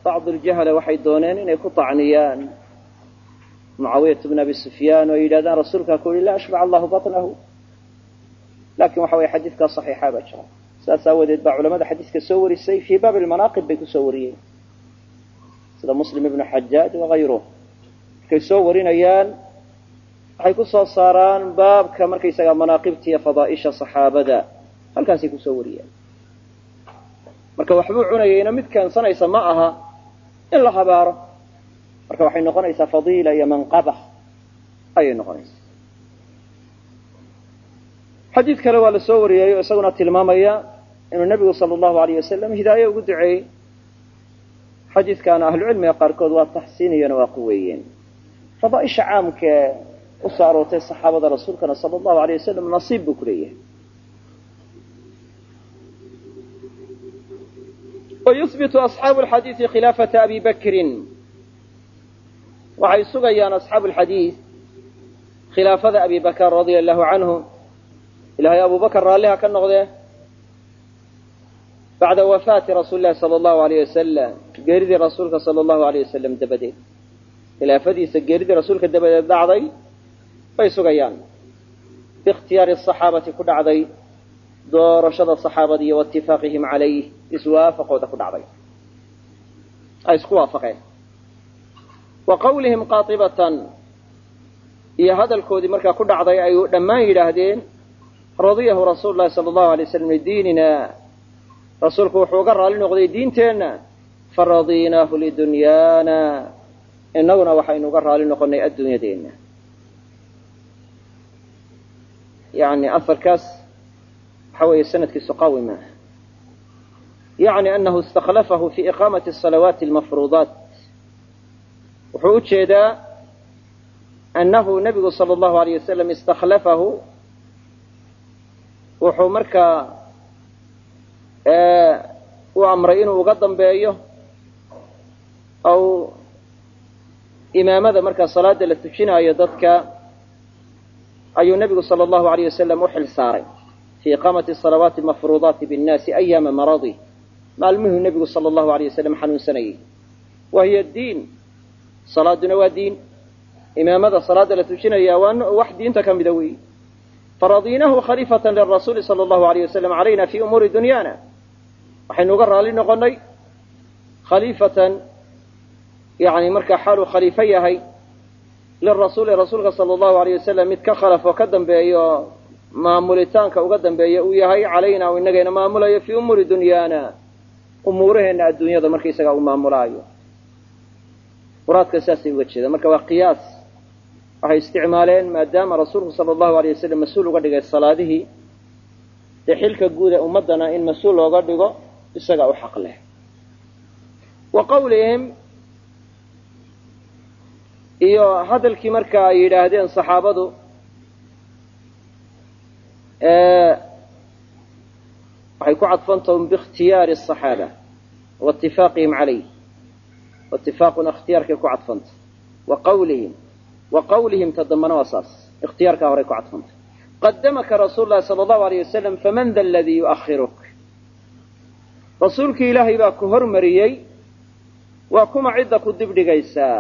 bacd aljahala waxay dooneen inay ku tacniyaan mucaawiyata bn abi sufyaan oo yidhahdaan rasuulkaa ku yihi laa ashbac allahu batnahu laakiin waxa weye xadiidkaa saxiixa baa jira sidaas aawadeed baa culamada xadiidka soo warisay fii baabi almanaaqib bay kusoo wariyeen sida muslim ibnu xajaaj wakayruh markay soo warinayaan waxay ku soo saaraan baabka markaysagaa manaaqibta iyo fadaaisha saxaabada halkaasay kusoo wariyaan marka waxbuu cunayayna mid keensanaysa ma aha in la habaaro marka waxay noqonaysaa fadiila iyo manqaba ayay noqonaysaa xadiid kale waa la soo wariyey oo isaguna tilmaamaya inuu nebigu sala allahu alayh wasalam hidaaye ugu duceeyey xadiidkaana ahlucilmiga qaarkood waa taxsiiniyana waa quweeyeen fadaaisha caamkae usoo aroortay saxaabada rasuulkana sala allahu alayh wasalam nasiib buu ku leeyahay wayuhbitu asxaabu alxadiidi khilaafata abi bakrin waxay sugayaan asxaabu alxadiid khilaafada abi bakr radia allahu canhu ilaahay abu bakr raalliha ka noqdee bacda wafaati rasuuli llahi sala allahu alayh wasalam geeridii rasuulka sala allahu alayh wasalam dabadeed khilaafadiisa geeridii rasuulka dabadeed dhacday bay sugayaan biikhtiyaari asaxaabati ku dhacday doorashada saxaabada iyo waitifaaqihim calayh iswaafaqooda ku dhacday ay isku waafaqeen wa qawlihim qaatibatan iyo hadalkoodii markaa ku dhacday ay dhammaan yidhaahdeen radiyahu rasuulu llahi sala allahu alay waslam lidiinina rasuulku wuxuu uga raali noqday diinteenna faradinaahu lidunyaana innaguna waxaynu uga raali noqonay adduunyadeenna yani afarkaas waxa weeye sanadkiisu qawi maaha yacni anahu istakhlafahu fi iqaamati asalawaati almafruudaat wuxuu u jeedaa annahu nebigu sala allahu alayh wasalam istakhlafahu wuxuu markaa u amray inuu uga dambeeyo aw imaamada markaa salaada la tujinaayo dadka ayuu nebigu sala allahu alayh wasalam u xil saaray fi iqaamati salawaati mafruudaati binnaasi ayaama maradi maalmuhuu nebigu sala allahu alayh wasalam xanuunsanayay wa hiya diin salaaduna waa diin imaamada salaada la tujinaya waa wax diinta ka mida weyi faradinahu khaliifatan lirasuuli sala allahu alayh wasalam calayna fi umuuri dunyaana waxaynu uga raali noqonay khaliifatan yani markaa xaaluu khaliifo yahay lirasuuli rasuulka sala allahu alayh wasalam mid ka khalaf oo ka dambeeyo maamulitaanka uga dambeeya uu yahay calayna oo inagayna maamulayo fii umuuri dunyaana umuuraheenna adduunyada markaysagaa uu maamulaayo muraadka saasay uga jeedaan marka waa qiyaas waxay isticmaaleen maadaama rasuulku sala allahu alayh wasalam mas-uul uga dhigay salaadihii dee xilka guud ee ummaddana in mas-uul looga dhigo isagaa u xaq leh wa qawlihim iyo hadalkii marka ay yidhaahdeen saxaabadu waxay ku cadfantahum biikhtiyaari asaxaaba waitifaaqihim calayh waitifaaquna ikhtiyaarkay ku cadfanta wa qawlihim ta dambana waa saas ikhtiyaarkaa horay ku cadfanta qadamaka rasuulu llahi sala allahu alayh wasalam faman da aladii yu'ahiruk rasuulkii ilaahay baa ku hormariyey waa kuma cidda ku dibdhigaysaa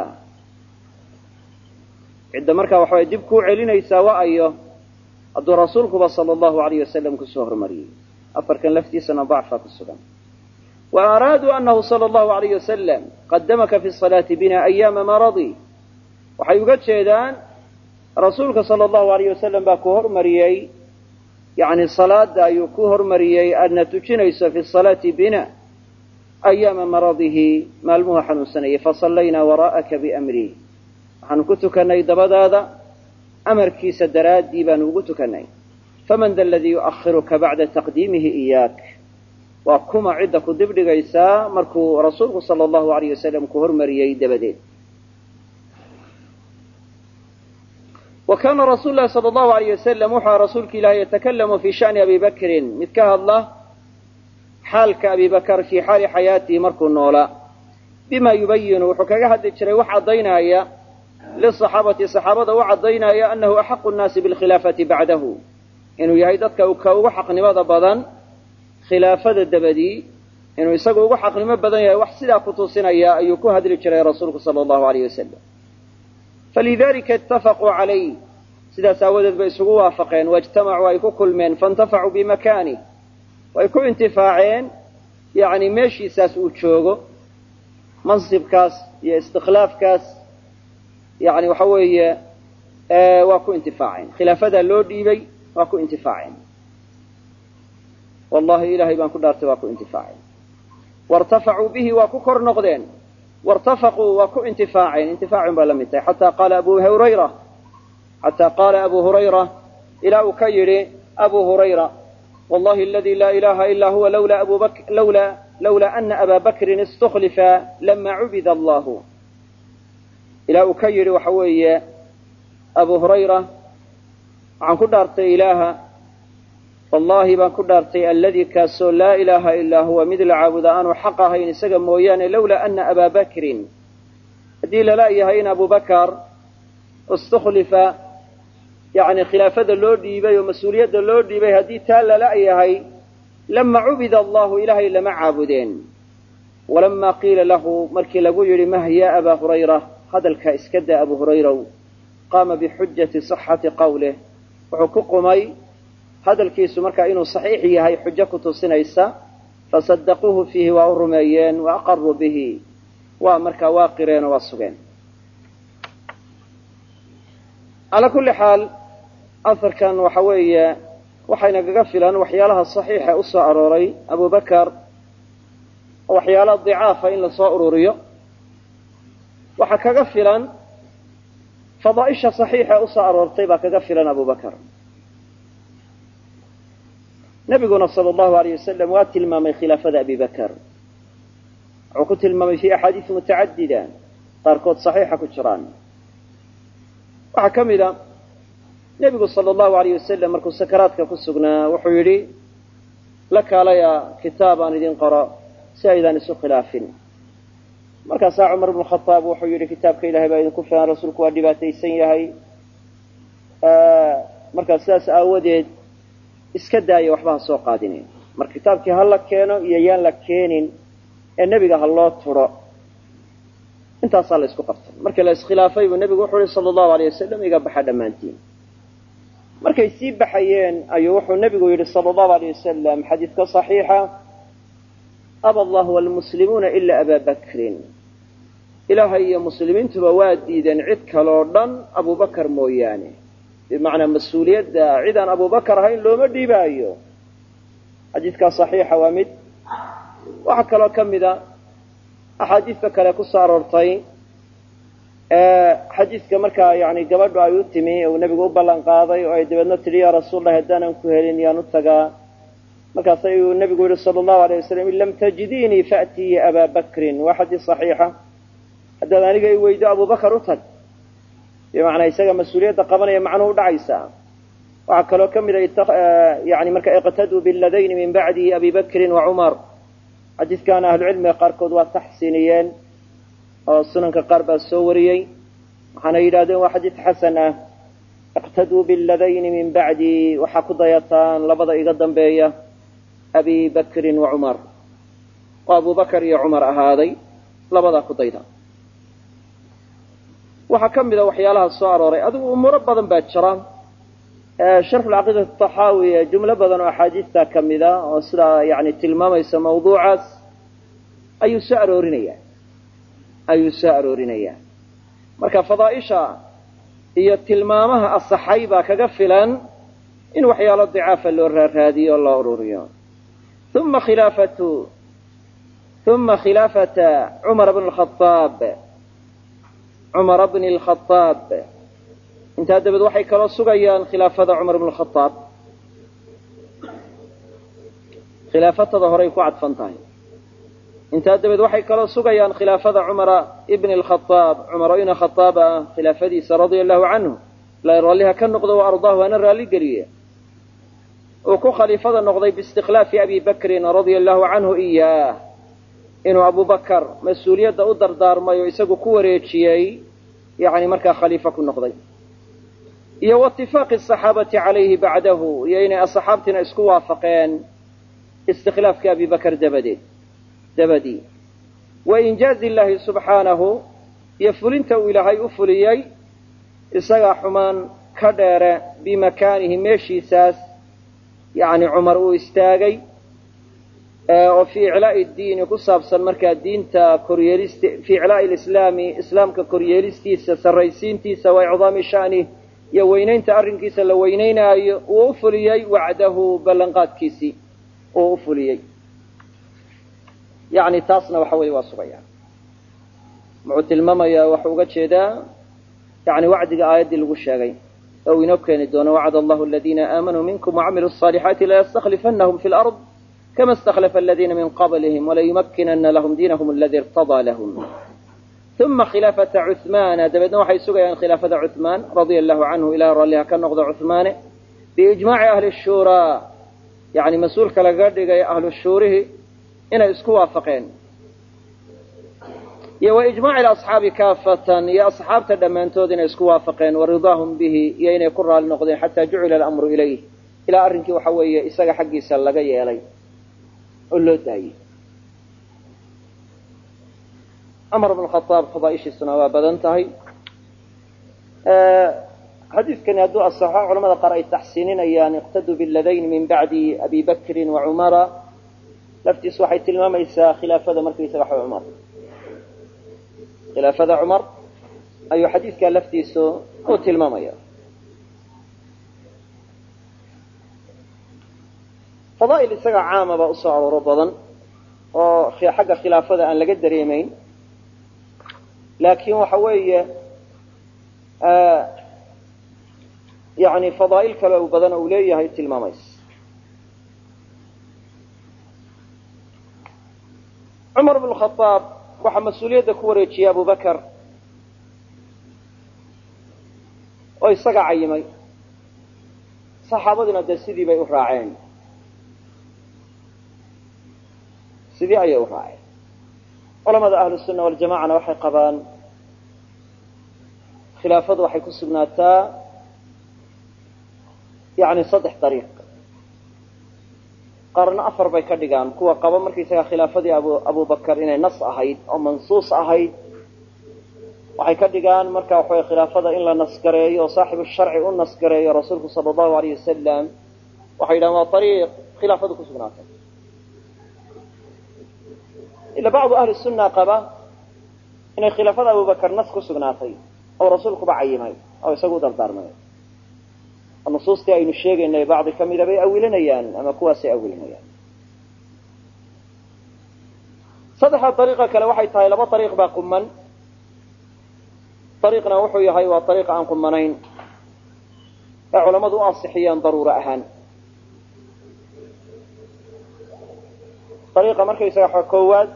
cidda markaa waxaway dib kuu celinaysaa wa ayo hadduu rasuulkuba sala allahu alayh wasalam kusoo hormariyey afarkan laftiisana dacfa ku sugan wa araaduu anahu sala allahu alayh wasalam qadamaka fi salaati bina ayaama maradi waxay uga jeedaan rasuulka sala allahu alayh wasalam baa ku hormariyey yani salaada ayuu ku hormariyey aadna tujinayso fi salaati bina ayaama maradihi maalmuhu xanuunsanayay fasallaynaa waraa'aka biamrih waxaanu ku tukanay dabadaada amarkiisa daraaddii baanu ugu tukanay faman da aladii yu'ahiruka bacda taqdiimihi iyaak waa kuma cidda ku dibdhigaysaa markuu rasuulku sala allahu alayh wasalam ku hormariyey dabadeed wa kaana rasuulu llahi sala allahu alayh wasalam wuxua rasuulka ilahi yatakalamu fii sha'ni abi bakrin mid ka hadla xaalka abi bakr fii xaali xayaatihi markuu noolaa bima yubayinu wuxuu kaga hadli jiray wax caddaynaya lisaxaabati saxaabada u caddaynaya anahu axaqu nnaasi bilkhilaafati bacdahu inuu yahay dadka ka ugu xaqnimada badan khilaafada dabadii inuu isagu ugu xaqnimo badan yahay wax sidaa ku tusinaya ayuu ku hadli jiray rasuulku sala allahu alayh wasalam falidalika ittafaquu calayh sidaas aawadeed bay isugu waafaqeen waijtamacuu ay ku kulmeen faintafacuu bimakanih way ku intifaaceen yani meeshiisaas uu joogo mansibkaas iyo istikhlaafkaas yani waxa weeye waa ku intifaaceen khilaafadaa loo dhiibay waa ku intifaaceen wallahi ilahay baan ku dhaartay waa ku intifaaceen wartafacuu bihi waa ku kor noqdeen wartafaquu waa ku intifaaceen intifaacun baa la mid tahay xataa qaala abu hurayra ilaa uu ka yidhi abu hurayra wallahi aladi laa ilaha ila huwa lawlaa ana aba bakrin istukhlifa lama cubida allahu ilaa uu ka yidhi waxa weeye abu hurayra waxaan ku dhaartay ilaaha wallahi baan ku dhaartay alladii kaasoo laa ilaaha ilaa huwa mid la caabuda aanu xaq ahayn isaga mooyaane lawlaa ana abaa bakrin haddii lala yahay in abu bakar istukhlifa yani khilaafada loo dhiibay oo mas-uuliyadda loo dhiibay haddii taa lala yahay lama cubida allahu ilaahay lama caabudeen walama qiila lahu markii lagu yidhi mah ya abaa hurayra hadalkaa iska daa abu hurayraw qaama bixujati صaxati qawlih wuxuu ku qumay hadalkiisu markaa inuu صaxiix yahay xujo ku tusinaysa fasadaquuhu fiihi waa u rumeeyeen waaqaruu bihi waa markaa waa qireen oo waa sugeen calaa kulli xaal aharkan waxa weeye waxayna kaga filan waxyaalaha صaxiixa u soo arooray abu bakar oo waxyaalaha dicaafa in lasoo ururiyo waxaa kaga filan fadaaisha صaxiixa u soo aroortay baa kaga filan abu bakar nabiguna sala allahu alayh wasalam waa tilmaamay khilaafada abi bakar wuxuu ku tilmaamay fi axaadiis mutacadida qaarkood صaxiixa ku jiraan waxaa ka mid a nebigu sala allahu alayh wasalam markuu sakaraadka ku sugnaa wuxuu yidhi la kaalaya kitaab aan idin qoro si aydaan isu khilaafin markaasaa cumar bnu khaaab wuxuu yidhi kitaabka ilahay baa idinku filan rasuulku waa dhibaataysan yahay markaa sidaas aawadeed iska daaya waxba ha soo qaadinin marka kitaabkii ha la keeno iyo yaan la keenin ee nebiga ha loo turo intaasaa la isku qabtay markii la iskhilaafay buu nebigu wuxuu yihi sala allahu alayh wasalam iga baxa dhammaantiin markay sii baxayeen ayuu wuxuu nebigu yidhi sala allahu alayh wasalam xadiidka صaxiixa aba allahu walmuslimuuna ila abaa bakrin ilaahay iyo muslimiintuba waa diideen cid kaloo dhan abubakar mooyaane bimacnaa mas-uuliyadda cid aan abubakar ahayn looma dhiibaayo xadiidkaa صaxiixa waa mid waxaa kaloo ka mida axaadiista kale ku soo aroortay xadiidka markaa yani gabadhu ay u timi uu nebigu u ballan qaaday oo ay dabeedna tidhi yaa rasuullahi haddaanan ku helin yaan u tagaa markaas ayuu nebigu yihi sala allahu alayh wasalam in lam tajidiinii faatii abaa bakrin waa xadiis صaxiixa haddaad aniga i weydo abubakar u tag bimacnaa isaga mas-uuliyadda qabanaya macnuhu u dhacaysaa waxaa kaloo ka mida yani marka iqtaduu biladayni min bacdi abi bakrin wa cumar xadiidkaana ahlucilmiga qaarkood waa taxsiiniyeen oo sunanka qaar baa soo wariyey waxaana yidhahdeen waa xadiid xasan ah iqtaduu biladayni min bacdi waxaa ku dayataan labada iga dambeeya abi bakrin wa cumar oo abu bakar iyo cumar ahaaday labadaa ku dayda waxaa ka mida waxyaalaha soo arooray adigu umuuro badan baa jira sharxu lcaqiidati taxaawi jumlo badan oo axaadiista ka mida oo sidaa yani tilmaamaysa mawduucaas ayuu soo aroorinaya marka fadaaisha iyo tilmaamaha asaxay baa kaga filan in waxyaalo dicaafa loo raaraadiyo o loo ururiyo uma khilaafata cumar bn اlkhaaab intaa dabeed waxay kaloo sugayaan khilaafada cumar bn khaaab khilaafatada horay ku cadfan tahay intaa dabeed waxay kaloo sugayaan khilaafada cumara ibn اlkhaaab cumaro ina khaaab ah khilaafadiisa radia allahu canhu la raalliha ka noqdo wa ardaahu hana raalli geliye uu ku khaliifada noqday biistikhlaafi abi bakrin radia allahu canhu iyaah inuu abu bakar mas-uuliyadda u dardaarmay oo isagu ku wareejiyey yani markaa khaliifo ku noqday iyo waitifaaqi asaxaabati calayhi bacdahu iyo inay asxaabtiina isku waafaqeen istikhlaafkii abi bakar dabadeed dabadii wainjaazi illaahi subxaanahu iyo fulinta uu ilaahay u fuliyey isagaa xumaan ka dheere bimakaanihi meeshiisaas yani cumar uu istaagay oo fii iclaa'i diini ku saabsan markaa diinta fii iclaa'i lislaami islaamka koryeelistiisa sarraysiintiisa wa icdaami sha'nih iyo weynaynta arrinkiisa la weynaynaayo uu u fuliyey wacdahu ballanqaadkiisii uu u fuliyey yani taasna waxa weeye waa sugaya muxuu tilmaamayaa waxuu uga jeedaa yani wacdiga aayaddii lagu sheegay oo uu inoo keeni doono wacada allahu aladiina aamanuu minkum wacamiluu الصaalixaati layastaklifanahum fi lard kama اstakhlafa aladiina min qablihim walayumakkinana lahum diinahum aladi irtadaa lahum uma khilaafata cuhmaana dabeedna waxay sugayaan khilaafada cuhmaan radia allahu canhu ilaah ralliha ka noqdo cuhmaane biijmaaci ahli shuuraa yani mas-uulka laga dhigay ahlu shuurihi inay isku waafaqeen iyo waijmaaci asxaabi kaafatan iyo asxaabta dhammaantood inay isku waafaqeen waridaahum bihi iyo inay ku raali noqdeen xataa jucila alamru ilayh ilaa arrinkii waxa weeye isaga xaggiisa laga yeelay oo loo daayey cumar bn khaaab fadaaishiisuna waa badan tahay xadiidkani hadduu asaxo culamada qaar ay taxsiininayaan iqtaduu biladayn min bacdi abi bakrin wa cumara laftiisu waxay tilmaamaysaa khilaafada markaysaga cumar khilaafada cumar ayuu xadiidkaa laftiisu u tilmaamaya fadaa'il isaga caama baa usoo arooro badan oo xagga khilaafada aan laga dareemayn laakiin waxa weeye yani fadaa'il kale u badan uu leeyahay tilmaamaysa cumar bn khaaab waxaa mas-uuliyadda ku wareejiyey abu bakar oo isaga cayimay saxaabadiina dee sidii bay u raaceen sidii ayay u raaceen culamada ahlu sunna waljamacana waxay qabaan khilaafadu waxay ku sugnaataa yani 3 dariiq qaarna 4 bay ka dhigaan kuwa qaba markaysaga khilaafadii abu bakar inay nas ahayd oo mansuus ahayd waxay ka dhigaan marka waxay khilaafada in la nasgareeyo oo saaxibu sharci u nasgareeyo rasuulku sallallahu alayhi wasallam waxay yidhahdeen waa dariiq khilaafadu ku sugnaatay ila bacdu ahli sunna qaba inay khilaafada abu bakar nas ku sugnaatay oo rasuulku ba cayimay oo isagu dardaarmay nusuustii aynu sheegaynay bacdi ka mida bay awilanayaan ama kuwaasay awilanayaan saddexa dariiqa kale waxay tahay 2 dariiq baa quman dariiqna wuxuu yahay waa dariiq aan qumanayn ee culamadu u ansixiyeen daruuro ahaan dariiqa markaysaga waxa koowaad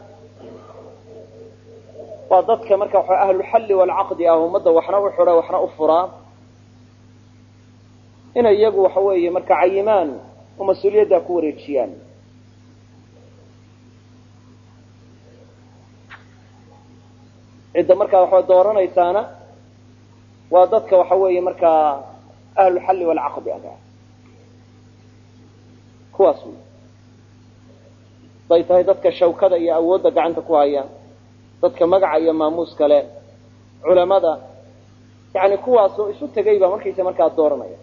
waa dadka marka waxa ahlulxalli walcaqdi ah ummadda waxna u xidha waxna u furaa inay iyagu waxa weeye marka cayimaan oo mas-uuliyadda ku wareejiyaan cidda markaa waxa dooranaysaana waa dadka waxa weeye markaa ahlulxalli walcaqdi ah kuwaas bay tahay dadka shawkada iyo awoodda gacanta ku haya dadka magaca iyo maamuus kale culamada yani kuwaasoo isu tegay baa markaysa markaa dooranaya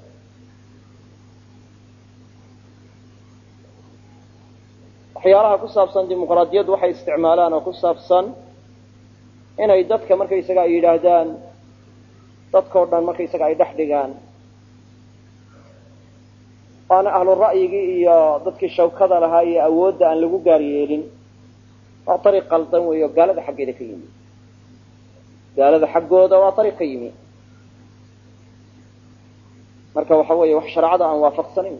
waxyaalaha ku saabsan dimuqraadiyaddu waxay isticmaalaan oo ku saabsan inay dadka markaysaga ay yidhaahdaan dadkao dhan markaysaga ay dhex dhigaan waana ahlu ra'yigii iyo dadkii shawkada lahaa iyo awoodda aan lagu gaar yeelin waa ariiq qaldan weeyo gaalada xaggeeda ka yimi gaalada xaggooda waa ariiq ka yimi marka waxa weeye wax shareecada aan waafaqsanayn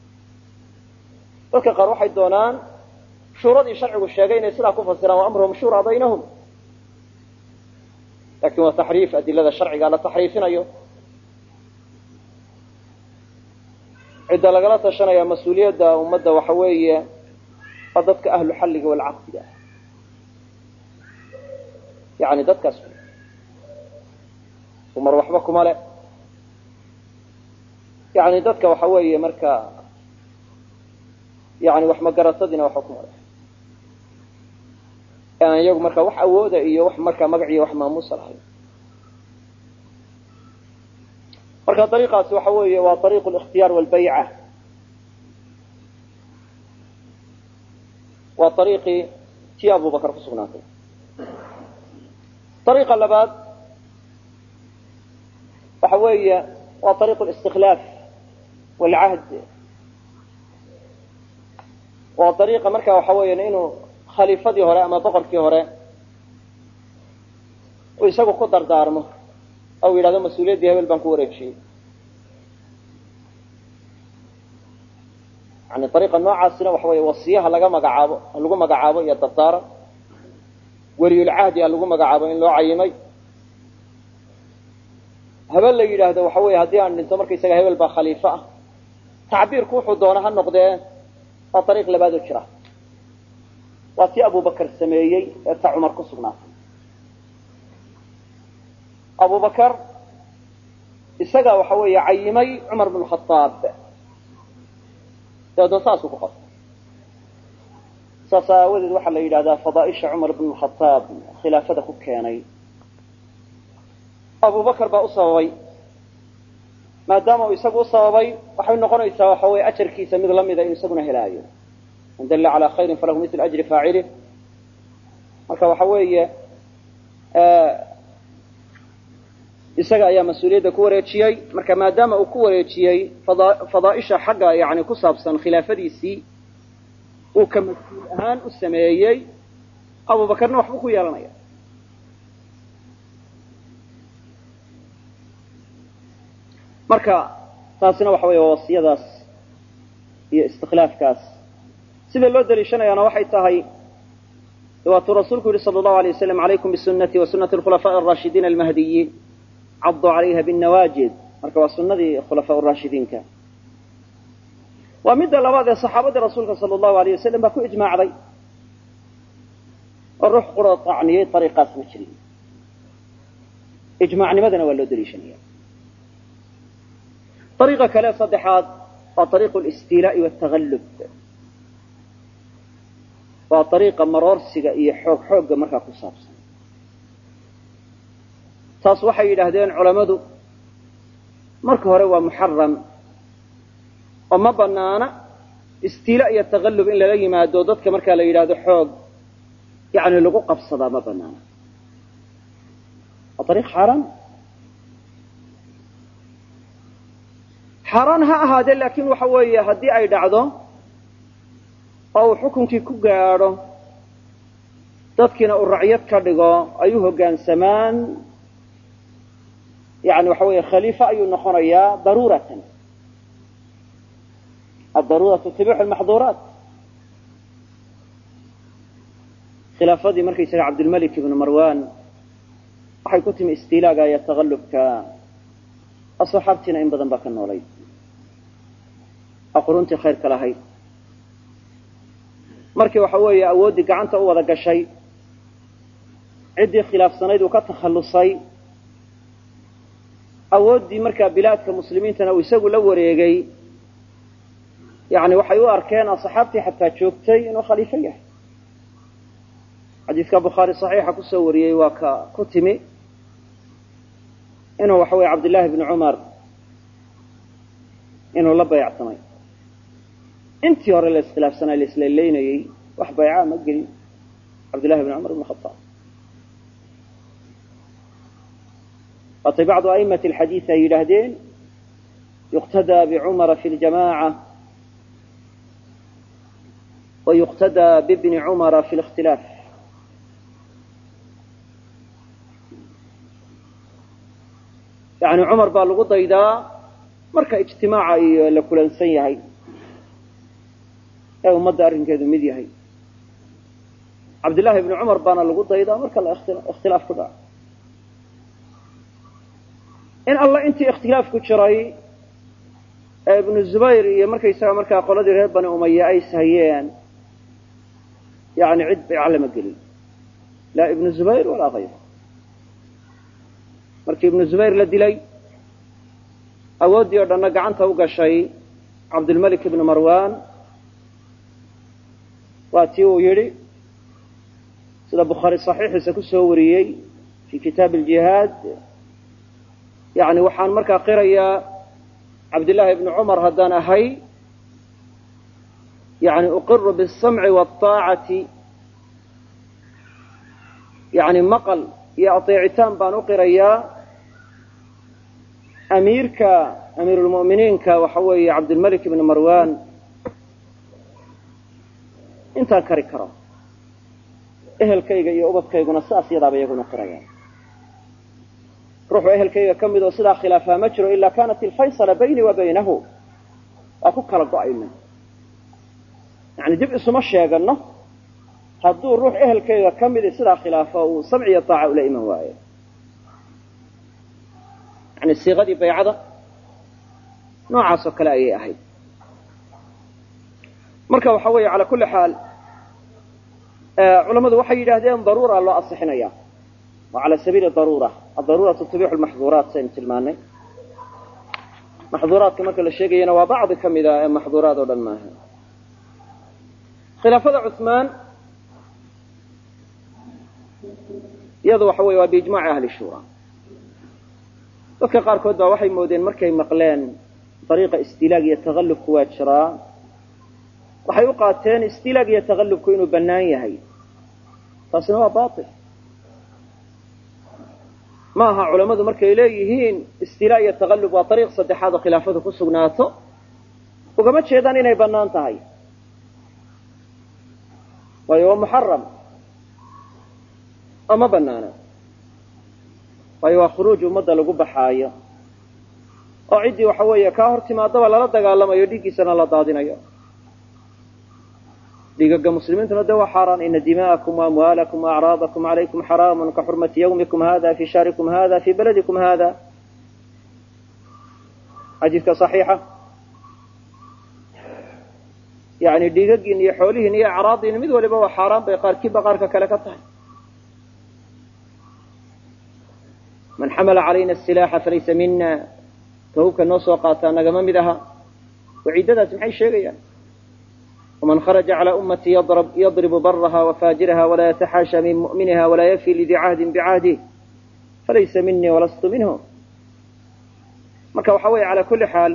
dadka qaar waxay doonaan shuuradii sharcigu sheegay inay sidaa ku fasiraan wa amruhum shuuraa baynahum lakin waa taxriif adilada sharciga la taxriifinayo cidda lagala tashanaya mas-uuliyadda ummadda waxa weeye waa dadka ahlu xalliga walcaqdiga yani dadkaas umar waxba kuma le yani dadka waxa weeye marka yani wax magaratadina waxba kuma le aan iyagu marka wax awooda iyo wax marka magac iyo wax maamuus lahayn. marka dariiqaas waxa weeye waa dariiq al-ikhtiyar wal bay'a, waa dariiqii tii Abu Bakr ku sugnaatay. dariiqa labaad waxa weeye waa dariiq al-istikhlaaf wal 'ahd, waa dariiqa marka waxa weeye inuu khaliifadii hore ama boqorkii hore uu isagu ku dardaarmo oo yiraahdo mas'uuliyadii hebel baan ku wareejiyay. yani dariiqa noocaasina waxa weeye wasiyaha lagu magacaabo iyo dardaara, waliyul ahdi lagu magacaabo in loo cayimay, hebel la yiraahdo waxa weeye hadii aan dhinto markay isaga hebel baa khaliifa ah, tacbiirku wuxuu doona ha noqdee waa dariiq labaad oo jira. waa tii Abu Bakr sameeyay ee ta Umar ku sugnaatay. Abu Bakr isaga waxa weeye cayimay Umar ibn Khattab dadoo saas ku qor saasaawada waxa la yiraahdaa fadaa'isha Umar ibn Khattab khilaafada ku keenay. Abu Bakr baa u sababay, maadaama uu isagu u sababay waxay noqonaysaa waxa weeye ajarkiisa mid lamid ah isaguna helaayo. in dalla ala khayrin falahu mithl ajri fa'ilihi. marka waxa weeye isaga ayaa mas'uuliyadda ku wareejiyay. marka maadaama uu ku wareejiyay fadaa'isha xagga yani ku saabsan khilaafadiisii uu ka mas'uul ahaan u sameeyay, Abu Bakrna waxba ku yeelanaya. marka taasina waxa weeye wasiyadaas iyo istikhlaafkaas sida loo daliishanayaana waxay tahay waatu rasuulku yiri sallallahu alayhi wasallam alaykum bisunnati wa sunnati al-khulafa'i ar-rashidin al-mahdiyyin addu 'alayha bin-nawajid. marka waa sunnadii khulafa'i ar-rashidinka. waa midda labaad ee saxaabada rasuulka sallallahu alayhi wasallam ba ku ijmaacday ruux qura tacniyay tariiqaas ma jirin. ijmaacnimadana waa loo daliishanaya. طريقة كلا صدحات وطريق الاستيلاء والتغلب، وطريقة مرارسية إيه حوق مركا كصابس. تصوح إلى هذين علماء مركا هو محرم وما بنانا استيلاء يتغلب إلا لي ما دودت كمركا إلى هذا حوق يعني لقوا قفصة ما بنانا. الطريق حرام حرام هذا لكن وحويه هدي أي دعوة أو حكم كي كجاره تذكر الرعية كرجا أيها كان سمان يعني وحويه خليفة أي نخريا ضرورة. الضرورة تتبع المحظورات. خلافة دي مركز عبد الملك بن مروان وحيكتم استيلاء يتغلب كأصحابتنا إن بدن باك النولي أقرنت خير كلاهي مركي وحوية أودي قعنت أوضا قشي عدي خلاف سنيد وكتخلصي أودي مركا بلاد كمسلمين تنوي ساقوا لوريقي يعني وحيو أركان صحابتي حتى تشوكتي إنه خليفية. حديث كبخاري صحيح كسوري وكتمي إنه وحوي عبد الله بن عمر إنه لبى يعتمي انت يرى الاختلاف سنة الإسلالين وحبى عام أجري عبد الله بن عمر بن الخطاب. بعض أئمة الحديث يلهدين يقتدى بعمر في الجماعة ويقتدى بابن عمر في الاختلاف. يعني عمر بالغضة إذا مركا اجتماعي لكل نسيهي أو مدار كذا مديهي. عبد الله بن عمر بان الغضة إذا مركا اختلاف كذا. إن الله أنت اختلاف كشري ابن الزبير يمركا يسوي مركا قلدي رهب بن أمية أي سهيان يعني عد بعلم قليل لا ابن الزبير ولا غيره. markii ibn Zubayr la dilay awoodii oo dhan gacanta u gashay Abdul Malik ibn Marwan waatii uu yiri sida bukhaari saxiixiisa ku soo wariyey fi kitaab aljihaad yani waxaan markaa qirayaa cabdillaahi ibni cumar haddaan ahay yani uqiru biاsamci wاطaacati yani maqal iyo ateecitaan baan u qirayaa amiirka amiirulmu'miniinka waxa weeye cabdilmalik ibni marwan intaan kari karo ehelkayga iyo ubadkayguna saas yadaaba iyaguna qirayaan ruuxu ehelkayga ka mid oo sidaa khilaafaa ma jiro ilaa kanat ilfaysala bayni wa baynahu waa ku kala go-ayna yani dib isuma sheegano hadduu ruux ehelkayga ka midi sidaa khilaafo uu samci iyo taaca ula iman waayo yani siiqadii baycada noocaas oo kale ayay ahayd marka waxa weeye calaa kulli xaal culammadu waxay yidhaahdeen daruura loo asixinaya wa cala sabiili daruura adaruuratu tubixu lmaxduuraat saynu tilmaanay maxduuraadka marka la sheegayana waa bacdi ka mida ee maxduuraad oo dhan maaha khilaafada cuثmaan iyadu waxa weye waa biijmaaci ahli shura dadka qaarkood baa waxay moodeen markay maqleen dariiqa istilaag iyo taqallubku waa jiraa waxay u qaateen istilaag iyo taqallubku inuu bannaan yahay taasina waa bail ma aha culammadu markay leeyihiin istilaa iyo taqallub waa ariiq saddexaad oo khilaafadu ku sugnaato ugama jeedaan inay bannaan tahay waayo waa muxaram oo ma bannaana waayo waa khuruuj ummadda lagu baxaayo oo ciddii waxa weeye kaa hor timaadaba lala dagaalamayo dhiiggiisana la daadinayo dhiigaga muslimiintuna de waa xaaraan ina dima'akum waamwaalakum waacraadakum calaykum xaraamun ka xurmati yawmikum hada fi shahrikum hada fi baladikum hada xadiidka صaxiixa yani dhiigagiin iyo xoolihiin iyo acraadiin mid waliba waa xaaraan bay qaarkiiba qaarka kale ka tahay man xamala calayna asilaaxa falaysa mina tahubka noo soo qaataa nagama mid aha waciidadaasi maxay sheegayaan ومن خرج على أمتي يضرب برها وفاجرها ولا يتحاشى من مؤمنها ولا يفي لذي عهد بعهده فليس مني ولست منهم marka waxa weeye calى kuli xaal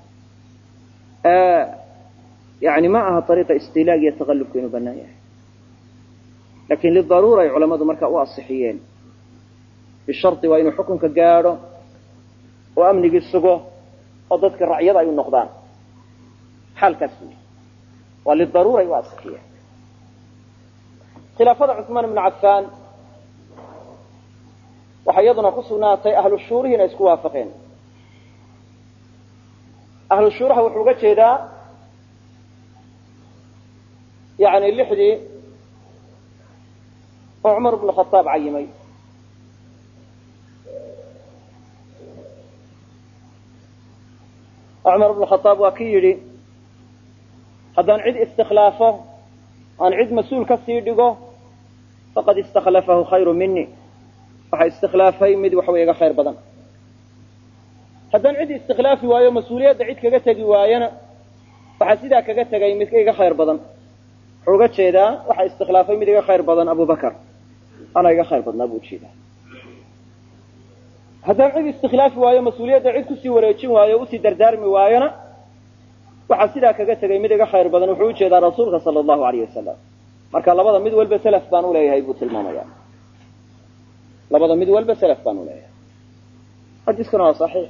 yani ma aha طariiqa istilaag iyo taqallubku inuu bannaan yahay lakin lidaruura ay culamadu marka u asixiyeen bishardi waa inuu xukunka gaadho oo amnigii sugo oo dadka racyada ay u noqdaan xaalkaas waa lidaruura ay u asixiyeen khilaafada cuثmaan ibnu cafaan waxaa iyaduna ku sugnaatay ahlu shuurihiina isku waafaqeen ahlu shuuraha wuxuu uga jeedaa yani lixdii oo cumar ibnu khataab cayimay cumar ibnu khataab waa ki yidhi haddaan cid istikhlaafo aan cid mas-uul ka sii dhigo faqad istakhlafahu khayru mini waxa istikhlaafay mid waxa way iga khayr badan haddaan cid istikhlaafi waayo mas-uuliyadda cid kaga tegi waayana waxaa sidaa kaga tegay mid iga khayr badan wuxuu uga jeedaa waxa istikhlaafay mid iga khayr badan abu bakar ana iga khayr badnaa buu ujeedaa haddaan cid istikhlaafi waayo mas-uuliyadda cid kusii wareejin waayo usii dardaarmi waayona waxaa sidaa kaga tegay mid iga khayr badan wuxuu ujeedaa rasuulka sala allahu alayh wasalam marka labada mid walba selaf baan uleeyahay buu tilmaamaya labada mid walba selaf baan uleeyahay xadiiskuna waa saxiix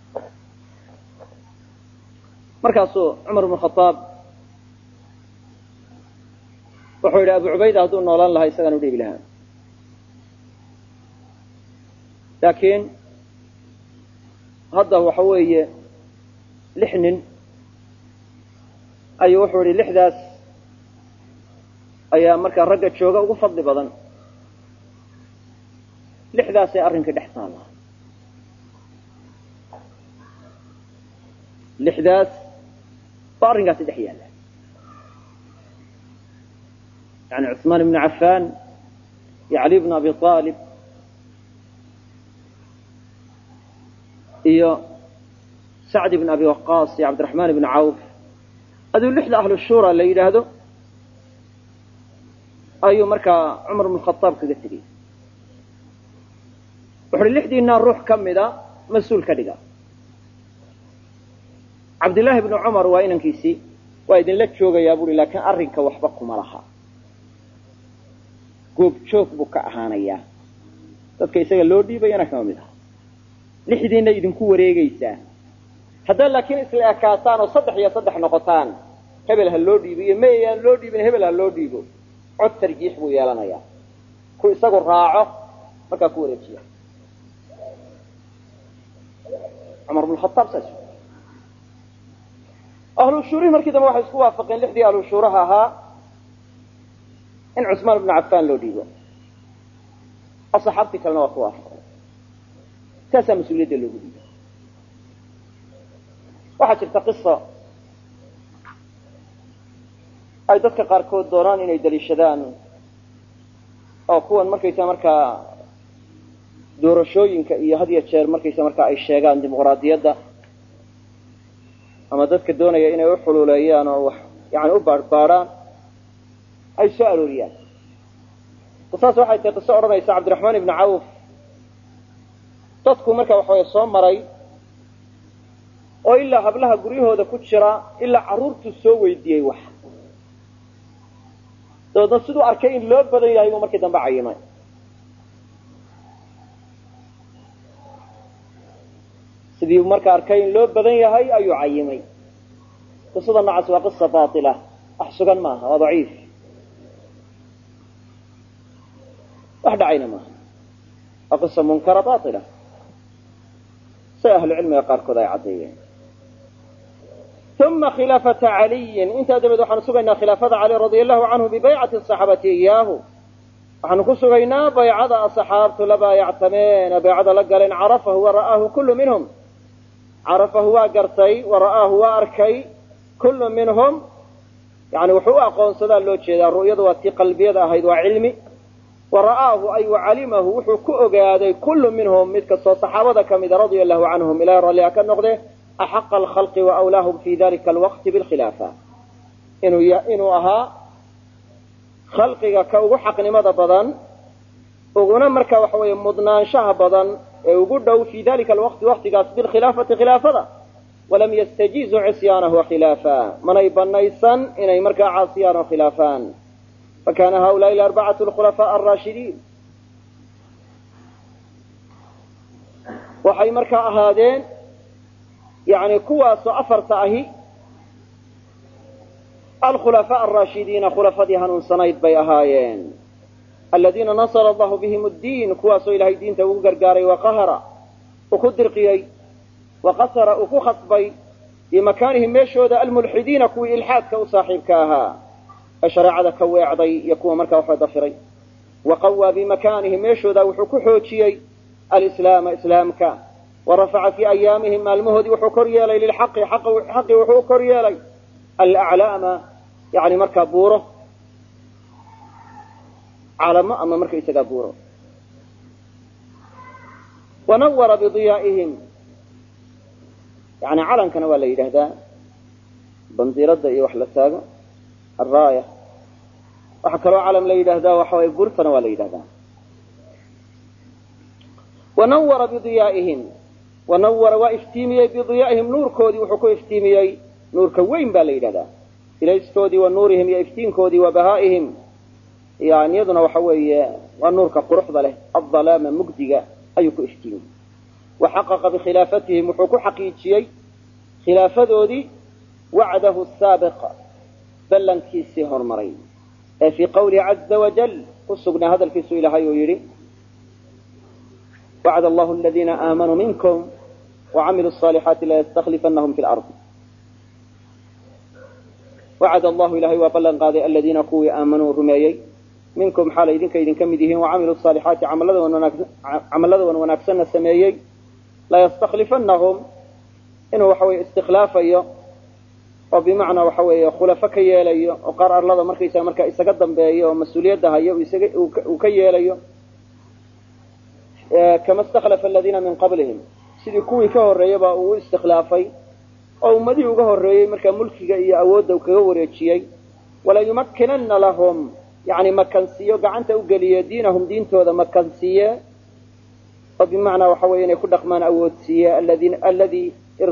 markaasuu cumar ibnu khataab wuxuu yidhi abu cubayda hadduu noolaan lahaa isagaan udhiibi lahaa laakiin hadda waxa weeye 6 nin ayuu wuxuu yihi 6daas ayaa markaa ragga jooga ugu fadli badan 6daasay arrinka dhex taallaa 6daas baa arrinkaasi dhex yaalla yani cuثmaan ibnu cafaan iyo cali bnu abi aalib iyo sacd ibn abi waqaas iyo cabdiraxmaan ibnu cawf aduu 6da ahlu shura la yidhaahdo ayuu markaa cumar ibn khataab kaga tegey wuxu uhi 6diinaa ruux ka mida mas-uul ka dhiga cabdillaahi ibnu cumar waa inankiisii waa idinla joogayaa buuhi laakiin arrinka waxba kuma laha goob joog buu ka ahaanayaa dadka isaga loo dhiibayana kama mid aha 6diinna idinku wareegaysaa haddaad laakiin isla ekaataan oo 3 iyo 3 noqotaan hebel ha loo dhiibo iyo mayaan loo dhiibin hebel ha loo dhiibo cod tarjiix buu yeelanayaa ku isagu raaco markaa ku wareejiya cumar ibn khataab saas ahlu shuurihi markii dambe waxay isku waafaqeen 6dii ahlu shuuraha ahaa in cusmaan ibn cafaan loo dhiibo asxaabtii kalena waa ku waafaqeen saasaa mas-uuliyadda loogu dhiibo waxaa jirta qiso ay dadka qaarkood doonaan inay daliishadaan oo kuwan markaysa markaa doorashooyinka iyo had iyo jeer markaysa markaa ay sheegaan dimuqraadiyadda ama dadka doonaya inay u xuluuleeyaan oo wax yani u baadhbaadhaan ay soo arooriyaan qisaas waxay tahay qiso odhanaysa cabdiraxmaan ibni cawf dadku marka waxaway soo maray oo ilaa hablaha guryahooda ku jira ilaa carruurtu soo weydiiyey wax dabeedna siduu arkay in loo badan yahay buu markii dambe cayimay sidii marka arkay in loo badan yahay ayuu cayimay qisada noocaas waa qisa baatila wax sugan maaha waa daciif wax dhacayna maaha waa qisa munkara baatila say ahlu cilmiga qaarkood ay caddeeyeen uma khilaafata caliyin intaa dabeed waxaanu sugaynaa khilaafada cali radia allahu canhu bibaycati asaxaabati iyaahu waxaanu ku sugaynaa baycada asxaabtu la baayactameen baycada la galeen carafahu wa ra'aahu kullu minhum carafahu waa gartay wa ra'aahu waa arkay kullu minhum yani wuxuu u aqoonsadaa loo jeedaa ru'yadu waa tii qalbiyada ahayd waa cilmi wa ra'aahu ay wacalimahu wuxuu ku ogaaday kullu minhum mid kastoo saxaabada ka mida radia allahu canhum ilahay ralliha ka noqde axaqa alkhalqi wa awlaahum fi dalika alwaqti bilkhilaafa inuu ahaa khalqiga ka ugu xaqnimada badan uguna marka waxa weeye mudnaanshaha badan ee ugu dhow fi dalika alwaqti waqtigaas bilkhilaafati khilaafada walam yastajiizuu cisyaanahu khilaafa manay banaysan inay markaa caasiyaan oo khilaafaan fakana haulaai arbacatu alkhulafaa alraashidiin waxay markaa ahaadeen yani kuwaasoo 4 ahi alkhulafaa alraashidiina khulafadii hanuunsanayd bay ahaayeen aladiina nasara allahu bihim addiin kuwaasoo ilahay diinta ugu gargaaray waqahara uu ku dirqiyey waqasara uu ku khasbay bimakaanihim meeshooda almulxidiina kuwii ilxaadka u saaxiibka ahaa ee shareecada ka weecday iyo kuwa markaa waxba dafiray waqawaa bimakaanihim meeshooda wuxuu ku xoojiyey alislaama islaamka warafaca fii ayaamihim maalmahoodii wuxuu kor yeelay lilxaqi xaqi wuxuu u kor yeelay alaclaama yani markaa buuro calamo ama markaysagaa buuro wanawara bidiyaa'ihim yani calankana waa la yidhaahdaa bandiirada iyo wax la taago alraaya waxaa kaloo calam la yidhaahdaa waxa way buurtana waa la yidhahdaa wanawara bidiyaa'ihim wanawara waa iftiimiyey bidiyaa'ihim nuurkoodii wuxuu ku iftiimiyey nuurka weyn baa la yidhahdaa ilaystoodii wa nuurihim iyo iftiinkoodii wa bahaa'ihim yani iyaduna waxa weeye waa nuurka quruxda leh adalaama mugdiga ayuu ku iftiimiyey waxaqaqa bikhilaafatihim wuxuu ku xaqiijiyey khilaafadoodii wacdahu saabiq ballankiisii hormaray ee fii qawlihi caza wajal ku sugnaa hadalkiisu ilaahay uu yidhi wacd allahu aladiina aamanuu minkum wacamiluu الصaalixaati layastaklifanahum fi lard wacad allahu ilahay waa ballan qaaday aladiina kuwii aamanuu rumeeyey minkum xaalay idinka mid yihiin wacamiluu الصaalixaati camallada wan wanaagsanna sameeyey layastaklifanahum inuu waxa weye istikhlaafayo oo bimacnaa waxa weeye khulafo ka yeelayo oo qaar arlada markaysaa markaa isaga dambeeyo oo mas-uuliyadda hayo uu ka yeelayo kama istakhlafa aladiina min qablihim sidii kuwii ka horreeyaba uu u istikhlaafay oo ummadihii uga horreeyey markaa mulkiga iyo awoodda kaga wareejiyey walayumakkinanna lahum yani makansiiyo gacanta u geliye diinahum diintooda makansiiye oo bimacnaa waxa weeye inay ku dhaqmaan awoodsiiye alladii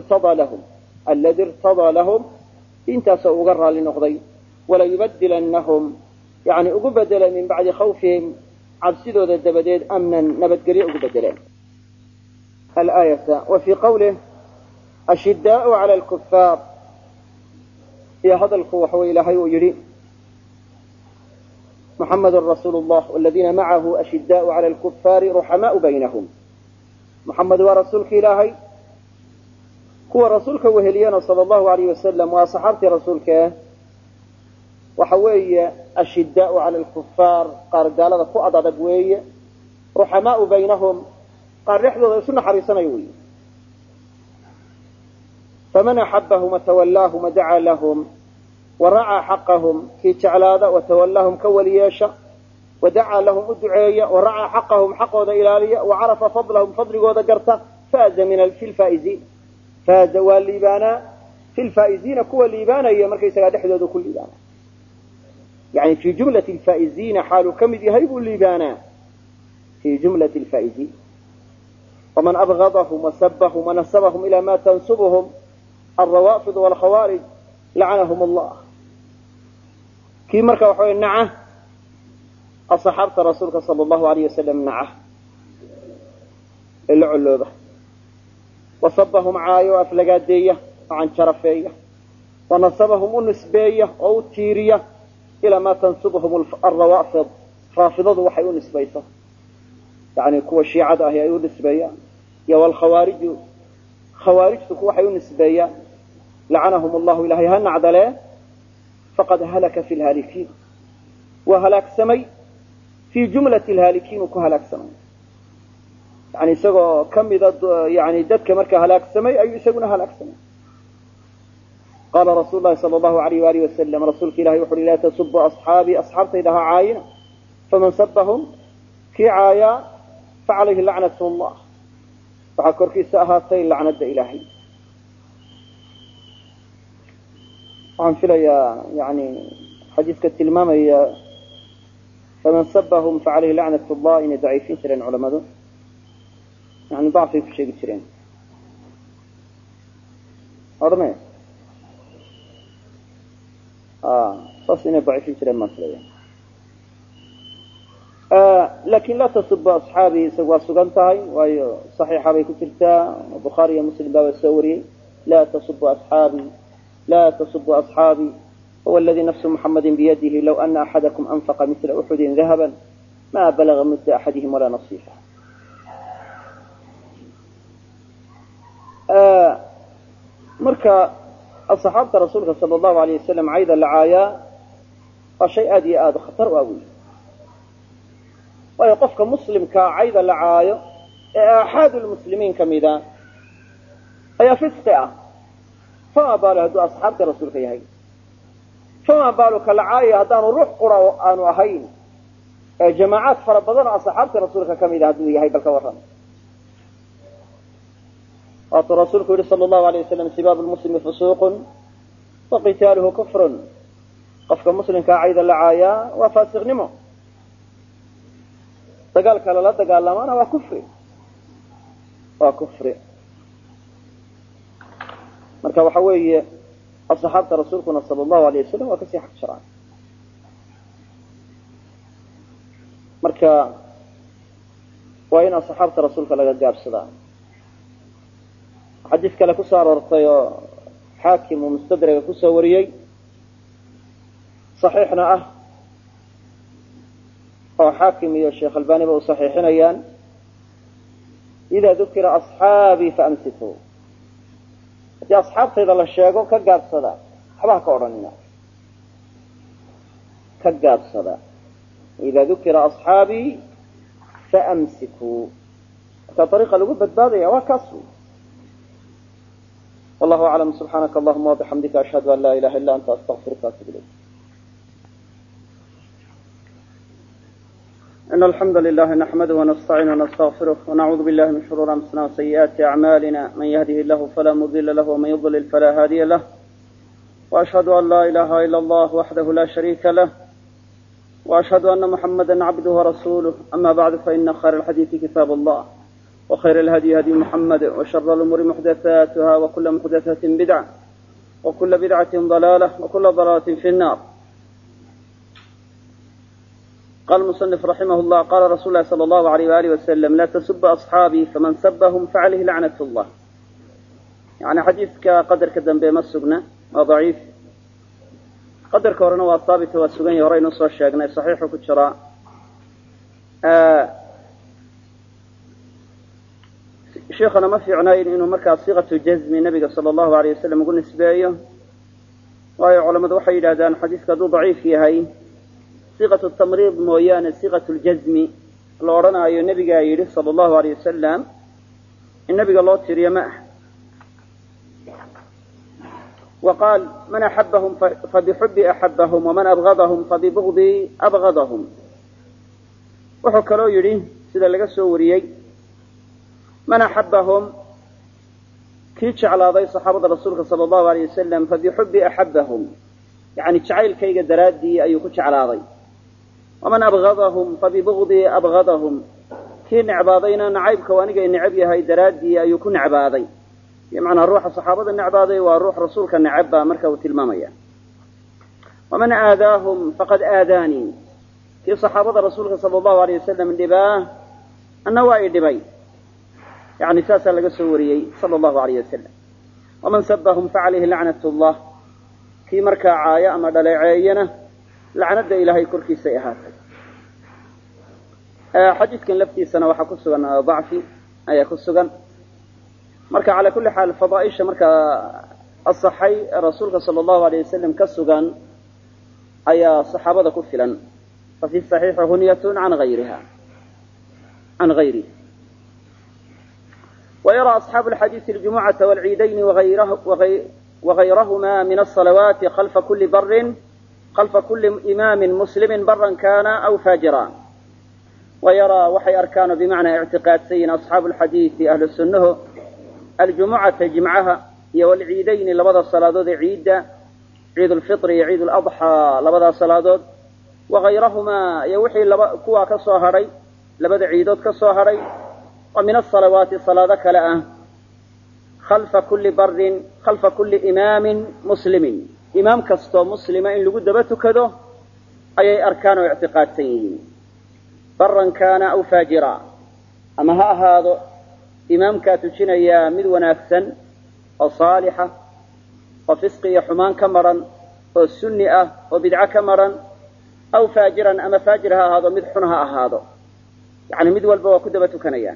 irtadaa lahum diintaasoo uga raali noqday walayubadilannahum yani ugu bedeleen min bacdi khawfihim cabsidooda dabadeed amnan nabadgelyo ugu bedeleen alaayata wa fii qawlih ashidaau cala alkufaar iyo hadalku waxa weye ilaahay uu yidhi محمد رسول الله والذين معه أشداء على الكفار رحماء بينهم محمد ورسولك إلهي هو رسولك وهليانا صلى الله عليه وسلم وصحابة رسولك وحوي أشداء على الكفار قال قال هذا فؤاد دبوي رحماء بينهم قال رحلة سنة حريصنا يوي فمن أحبهم وتولاهم ودعا لهم ورعى حقهم في تعلاذا وتولاهم كولياشا ودعا لهم الدعية ورعى حقهم حقه ذا إلالية وعرف فضلهم فضل ذا قرته فاز في الفائزين فاز والليبانا في الفائزين كو الليبانا هي مركز يحدث كل ليبانا يعني في جملة الفائزين حال كم يهيب الليبانا في جملة الفائزين ومن أبغضهم وسبهم ونسبهم إلى ما تنسبهم الروافض والخوارج لعنهم الله كي مركا وحوي نعه الصحابة رسولك صلى الله عليه وسلم نعه العلوبة وصبهم عايو أفلقادية عن شرفية ونصبهم النسبية أو التيرية إلى ما تنسبهم الروافض رافضة وحي نسبيته يعني كوا الشيعة هي نسبية يا والخوارج خوارج كوا حي نسبية لعنهم الله إلهي هن عدله فقد هلك في الهالكين وهلاك سمي في جملة الهالكين وكهلاك سمي يعني سقى كم ضد يعني دد كمرك هلاك سمي أي يسقون هلاك سمي قال رسول الله صلى الله عليه وآله وسلم رسولك الله يقول لا تسبوا أصحابي أصحابتي إذا عاينة فمن سبهم في عايا فعليه لعنة الله فحكر في ساهاتي لعنة إلهي عن فيلا يعني حديث كالتلمام هي فمن سبهم فعليه لعنة الله إن ضعيفين ترين علماء يعني ضعف في شيء ترين أرمي صص إن ضعيفين ترين ما ترين لكن لا تسب أصحابي سواء سجنتهاي وهي صحيحة بكتيرتا البخاري ومسلم باب السوري لا تسب أصحابي لا تسبوا أصحابي هو الذي نفس محمد بيده لو أن أحدكم أنفق مثل أحد ذهبا ما بلغ مد أحدهم ولا نصيفه مركا الصحابة رسولك صلى الله عليه وسلم عيدا لعايا وشيء آدي خطر وأوي ويقفك مسلم كعيدا لعايا أحد المسلمين كمذا أي فسقة فما باله هدو أصحاب رسولك يهي فما بالك العاية هدان روح قرآن وهين جماعات فربضان أصحاب رسولك كم إذا هدو يهي بالكوران وقال رسولك صلى الله عليه وسلم سباب المسلم فسوق وقتاله كفر قفك مسلم كعيد العاية وفاسق نمو تقال كلا تقال لمانا وكفر marka waxa weeye asxaabta rasuulkuna sallallahu alayhi wasallam waa ka sii xaq sharcan marka waa in asxaabta rasuulka laga gaabsadaa xadiis kale ku soo aroortay oo xaakim oo mustadraga ku soo wariyay saxiixna ah oo xaakim iyo sheekh albani ba u saxiixinayaan ida dhukira asxaabi fa amsiku haddii asxaabtayda la sheego ka gaabsada waxba ha ka odhanina ka gaabsada ida dhukira asxaabii faamsikuu marka ariiqa lagu badbaadaya waa kaas wey wallahu aclam subxaanaka allahuma wabixamdika ashhadu an laa ilaha illa anta astaqfiruka waatubu ilayk إن الحمد لله نحمده ونستعينه ونستغفره ونعوذ بالله من شرور أنفسنا وسيئات أعمالنا من يهده الله فلا مضل له ومن يضلل فلا هادي له وأشهد أن لا إله إلا الله وحده لا شريك له وأشهد أن محمدا عبده ورسوله. أما بعد فإن خير الحديث كتاب الله وخير الهدي هدي محمد وشر الأمور محدثاتها وكل محدثة بدعة وكل بدعة ضلالة وكل ضلالة في النار. قال المصنف رحمه الله قال رسول الله صلى الله عليه وآله وسلم لا تسب أصحابي فمن سبهم فعليه لعنة الله. يعني حديث كقدر كدن بمسجنا وضعيف قدر كورنا والثابت والسجن يرين نص الشاقنا صحيح وكتشراء شيخنا ما في عناية إنه مركز صيغة الجزم النبي صلى الله عليه وسلم يقول نسبية وهي علماء وحي لهذا حديث كذو ضعيف فيها هي صيغة التمريض مويان صيغة الجزم اللي ورانا أي النبي قايل صلى الله عليه وسلم النبي قال الله تري معه وقال من أحبهم فبحب أحبهم ومن أبغضهم فببغض أبغضهم. وحكروا يري سيدا لغا سوريي من أحبهم كيتش على ضي صحابة رسولك صلى الله عليه وسلم فبحب أحبهم يعني تشعيل كي قدرادي أي كتش على ضي. ومن أبغضهم فببغض أبغضهم كي نعباضينا نعيب كوانيقا نعبي هاي درادي أي كن نعباضي بمعنى الروح الصحابة النعباضي والروح رسولك النعبا مركب المامية. ومن آذاهم فقد آذاني كي صحابة رسولك صلى الله عليه وسلم النباه النوائي النبي يعني ساسا لقى سوريي صلى الله عليه وسلم. ومن سبهم فعليه لعنة الله كي مركا عايا أما دلعينا لعنة إلهي كركي سيئات. حديث كان لفتي سنة وحكسوا ضعفي أي كسوا مركا على كل حال فضائش مركا الصحي رسولك صلى الله عليه وسلم كسوا أي صحابة كفلا ففي الصحيح هنية عن غيرها عن غيره. ويرى أصحاب الحديث الجمعة والعيدين وغيرهما من الصلوات خلف كل إمام مسلم برا كان أو فاجرا. ويرى وحي أركان بمعنى اعتقاد سين أصحاب الحديث أهل السنة الجمعة جمعها والعيدين لبدا الصلاة عيد الفطر عيد الأضحى لبدا صلاة وغيرهما يوحي كوا كصهري لبدا عيدود كصهري. ومن الصلوات صلاة كلاء خلف كل إمام مسلم إمام كستو مسلم إن لقد بتكده أي أركان واعتقاد سيئين برا كان أو فاجرا. أما هذا إمام كاتوشين يا مد ونافسا وصالحة وفسقي حمان كمرا والسنئة وبدعة كمرا أو فاجرا أما فاجرها هذا مدحنها هذا يعني مد والبوا كدبة كنيان.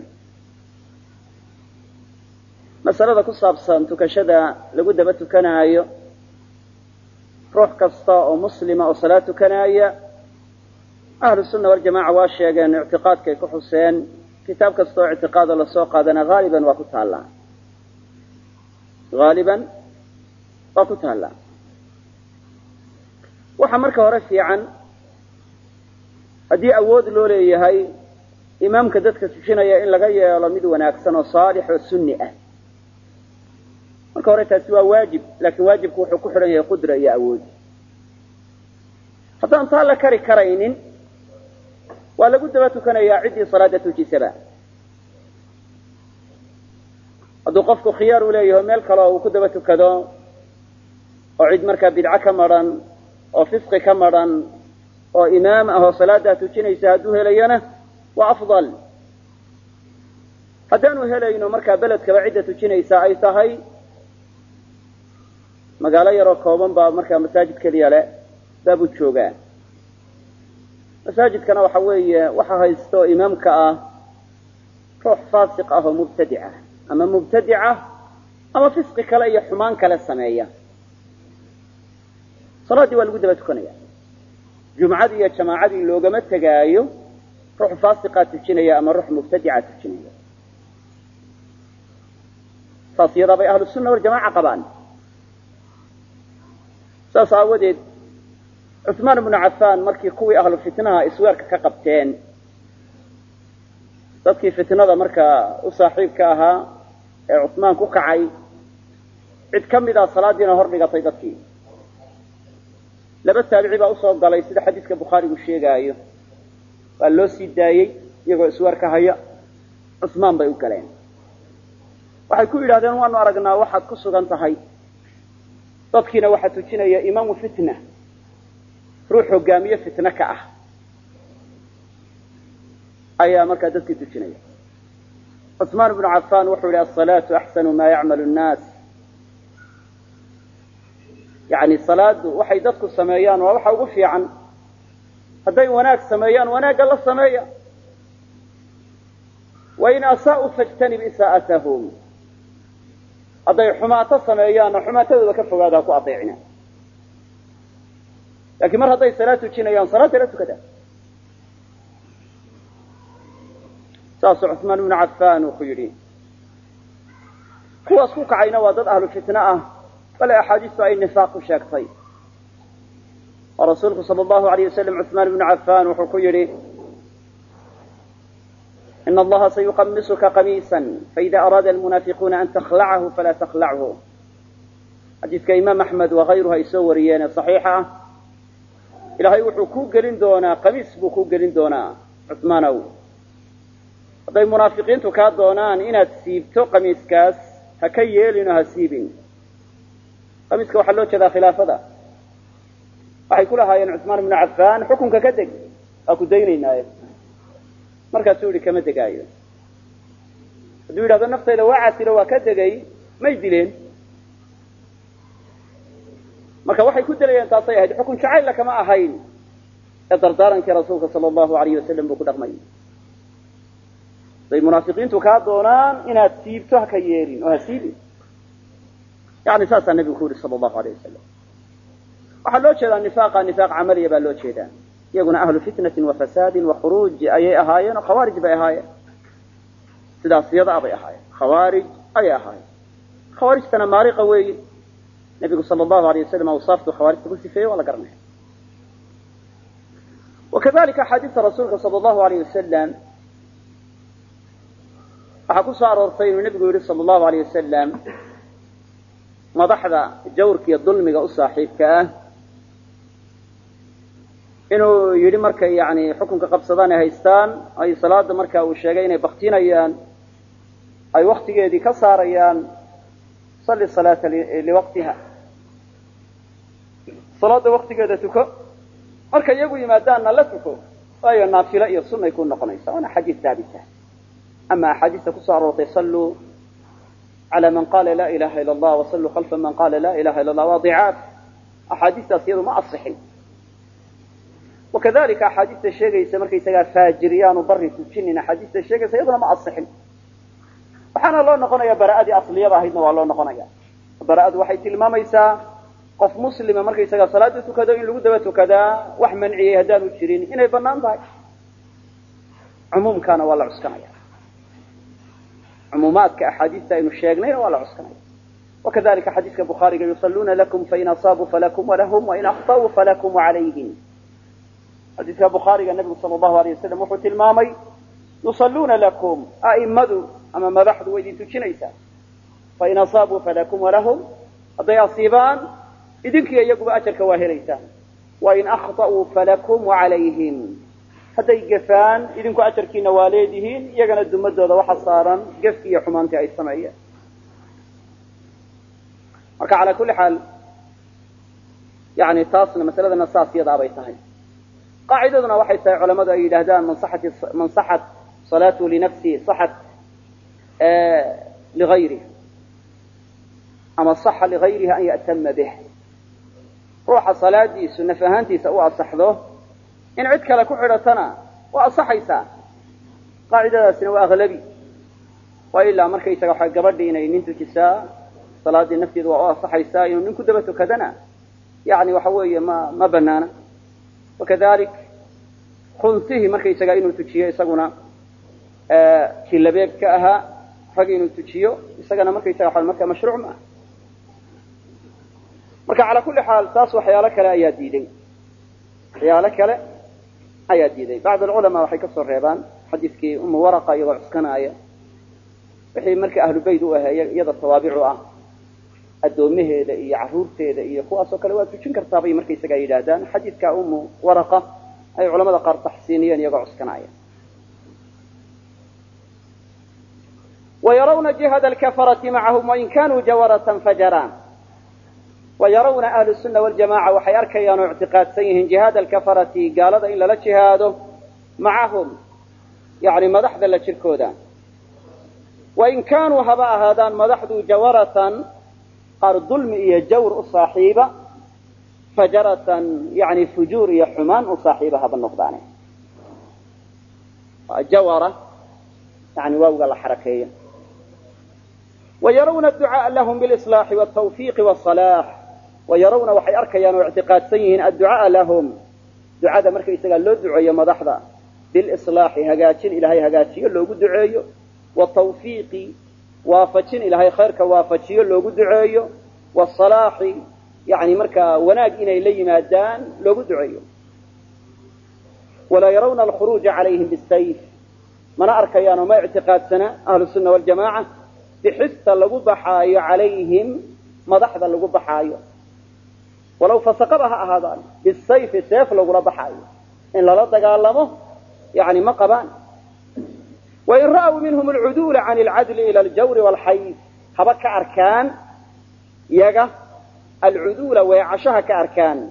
مسألة كصابصان تكشدا لقد بتكنايو روح كستا ومسلمة وصلاة كنايا أهل السنة والجماعة واشياء اعتقاد كيكو حسين كتاب كستا اعتقاد للسوق هذا غالبا وكتالا وحمرك ورفي عن هدي أود لولي هاي إمام كدتك تشينيا إن لغاية لمد وناكسن وصالح والسنئة marka hore taasi waa waajib laakiin waajibku wuxuu ku xiran yahay qudra iyo awood. haddaan taa la kari karaynin waa lagu daba tukanayaa ciddii salaada tujisaba. hadduu qofku khiyaar u leeyahay meel kale uu ku daba tukado oo cid markaa bidca ka maran oo fisqi ka maran oo imaam ah oo salaada tujinaysa hadduu helayana waa afdal. haddaanu helayno markaa beledkaba cidda tujinaysa ay tahay magaalo yaroo kooban baa markaa masaajid keliya leh baabuu joogaa. masaajidkana waxa weeye waxa haysto imaamka ah ruux faasiq ah oo mubtadica ama fisqi kale iyo xumaan kale sameeya. salaadii waa lagu daba tukanaya. jumcadii iyo jamaacadii loogama tegaayo ruux faasiqa tujinaya ama ruux mubtadica tujinaya. saasiyada bay ahlu sunna wal jamaaca qabaan. saas aawadeed Uthman ibn Affan markii kuwii ahlu fitnaha isweerka ka qabteen dadkii fitnada markaa u saaxiibka ahaa ee Uthman ku kacay cid kamid ah salaadiina hor dhigatay dadkii laba taabici baa usoo galay sida xadiiska bukhaarigu sheegaayo waa loo sii daayey iyagoo iswarka haya cusmaan bay u galeen waxay ku yidhahdeen waanu aragnaa waxaad ku sugan tahay dadkiina waxaa tujinaya imaamu fitna ruux hogaamiye fitna ka ah ayaa markaa dadkii tujinaya cusmaan ibnu cafaan wuxuu yihi asalaatu axsanu maa yacmalu nnaas yani salaadu waxay dadku sameeyaan waa waxa ugu fiican hadday wanaag sameeyaan wanaagga la sameeya wain asaa'uu fajtanib isaa'atahum hadday xumaato sameeyaanna xumaatadooda ka fogaada ha ku adeecina laakiin mar hadday salaad tujinayaan salaadda la tukada saasuu cusmaan ibnu cafaan uu ku yidhi kuwaas ku kacayna waa dad ahlu fitna ah bale axaadiistu ay nifaaq ku sheegtay oo rasuulku sala allahu alayh wasalam cusmaan ibnu cafaan wuxuu ku yidhi ina allaha sayuqamisuka qamiisan faida araada almunaafiquuna an takhlacahu falaa takhlachu xadiiska imaam axmed wakayruhu ay soo wariyeene saxiixa ah ilaahay wuxuu kuu gelin doonaa qamiis buu kuu gelin doonaa cusmaanow hadday munaafiqiintu kaa doonaan inaad siibto qamiiskaas ha ka yeelin oo ha siibin qamiiska waxaa loo jeedaa khilaafada waxay ku lahaayeen cusmaan ibnu cafaan xukunka ka deg waa ku daynaynaaye markaasuu yihi kama degaayo hadduu yidhahdo naftayda waa casilo waa ka degay may dileen marka waxay ku delayeen taasay ahayd xukun jacaylla kama ahayn ee dardaarankii rasuulka sala allahu alayh wasalam buu ku dhaqmay hadday munaafiqiintu kaa doonaan inaad siibto ha ka yeelin oo ha siibin yani saasaa nabigu ku yihi sala allahu alayh wasalam waxaa loo jeedaa nifaaqa nifaaq camaliya baa loo jeedaa iyaguna ahlu fitnatin wa fasaadin wa khuruuj ayay ahaayeen oo khawaarij bay ahaayeen sidaas yadaa bay ahaayeen khawaarij ayay ahaayeen khawaarijtana maariqa weeye nabigu sala allahu alayh wasalam awsaaftu khawaarijta ku sifeeyey waa la garanaya wakadalika axaadiista rasuulka sala allahu alayh wasalam waxaa ku soo aroortay inuu nabigu yihi sala allahu alayh wasalam madaxda jawrka iyo dulmiga u saaxiibka ah inuu yidhi markay yani xukunka qabsadaan ay haystaan ay salaada marka uu sheegay inay baktinayaan ay waktigeedii ka saarayaan salli salaata liwaqtiha salaada waktigeeda tuko marka iyagu yimaadaanna la tuko waayo naafilo iyo sunay ku noqonaysa waana xadiis daabita ama axaadiista kusoo aroortay salluu cala man qala la ilaha ila allah wasalluu khalfa man qala la ilaha ila allah waa dicaaf axaadiistaas iyadu ma asixin wakadalika axaadiista sheegaysa markaysagaa faajiriyaanu bari tujinin axaadiista sheegaysa iyaduna ma asixin waxaana loo noqonaya bara'adii asliyada ahaydna waa loo noqonaya bara'adu waxay tilmaamaysaa qof muslima markaysagaa salaada tukado in lagu daba tukadaa wax manciyey haddaanu jirin inay banaan tahay cumuumkaana waa la cuskanaya cumuumaadka axaadiista aynu sheegnayna waa la cuskanaya wakadalika xadiiska bukhaariga yusaluuna lakum fain asaabuu falakum walahum wain akhta'uu falakum wacalayhim xadiiska bukhaariga nabigu sala allahu alayh wasalam wuxuu tilmaamay yusalluuna lakum a'imadu ama madaxdu way idin tujinaysaa fain asaabuu falakum walahum hadday asiibaan idinkiiyo iyaguba ajarka waa helaysaan wain akhta'uu falakum wacalayhim hadday gafaan idinku ajarkiina waa leedihiin iyagana dumadooda waxa saaran gefki iyo xumaantii ay sameeyeen marka calaa kulli xaal yani taasna masaladana saas yadaa bay tahay qaacidaduna waxay tahay culamadu ay yidhaahdaan man saxat salaatu linafsihi saxat ligayrih ama saxa ligayrihi an ya'tama bih ruuxa salaadiisu naf ahaantiisa u asaxdo in cid kale ku xidhatana waa asaxaysaa qaacidadaasina waa aglabi waa ilaa markaysaga waxa gabadhii inay nin tujisaa salaadii nafteedu waa u asaxaysaa inuu nin ku daba tukadana yani waxa weeye ma banaana wakadalik khunsihii markaysaga inuu tujiyo isaguna kii labeebka ahaa rag inuu tujiyo isagana markaysaga waxa marka mashruuc ma ah marka calaa kulli xaal taas waxyaalo kale ayaa diiday bacd alculamaa waxay ka soo reebaan xadiiskii umu waraqa iyagoo cuskanaaya wixii marka ahlu bayt u ahaa iyada tawaabicu ah addoomaheeda iyo carruurteeda iyo kuwaasoo kale waa tujin kartaa bay markaysagaa yidhaahdaan xadiidka umu waraqa ay culamada qaar taxsiiniyeen iyagoo cuskanaya. ويرون جهاد الكفرة معهم وإن كانوا جورة فجران. ويرون أهل السنة والجماعة وحي أركيان اعتقاد سيهم جهاد الكفرة قال هذا إلا لا جهاده معهم يعني مدحد لشركودان وإن كانوا هباء هذان مدحدوا جورة قال ظلم إيا جور صاحبة فجرة يعني فجور إيا حمان صاحبها بالنقدان جورة يعني واو الحركية. ويرون الدعاء لهم بالإصلاح والتوفيق والصلاح. ويرون وحي أركيان واعتقاد سيهن الدعاء لهم دعاء مركز يستقال له دعاء مضحضة بالإصلاح هقاتين إلهي هقاتين له دعاء والتوفيق وافتين إلهي خيرك وافتين له دعاء والصلاح يعني مركا وناقين إلي مادان له دعاء. ولا يرون الخروج عليهم بالسيف من أركيان وما اعتقاد سنة أهل السنة والجماعة بحث لغو بحايا عليهم مضحض لغو بحايا ولو فسقبها هذا بالسيف سيف لغو بحايا إن لا تقالمه يعني مقبان. وإن رأوا منهم العدول عن العدل إلى الجور والحيف هبك أركان يقى العدول ويعشها كأركان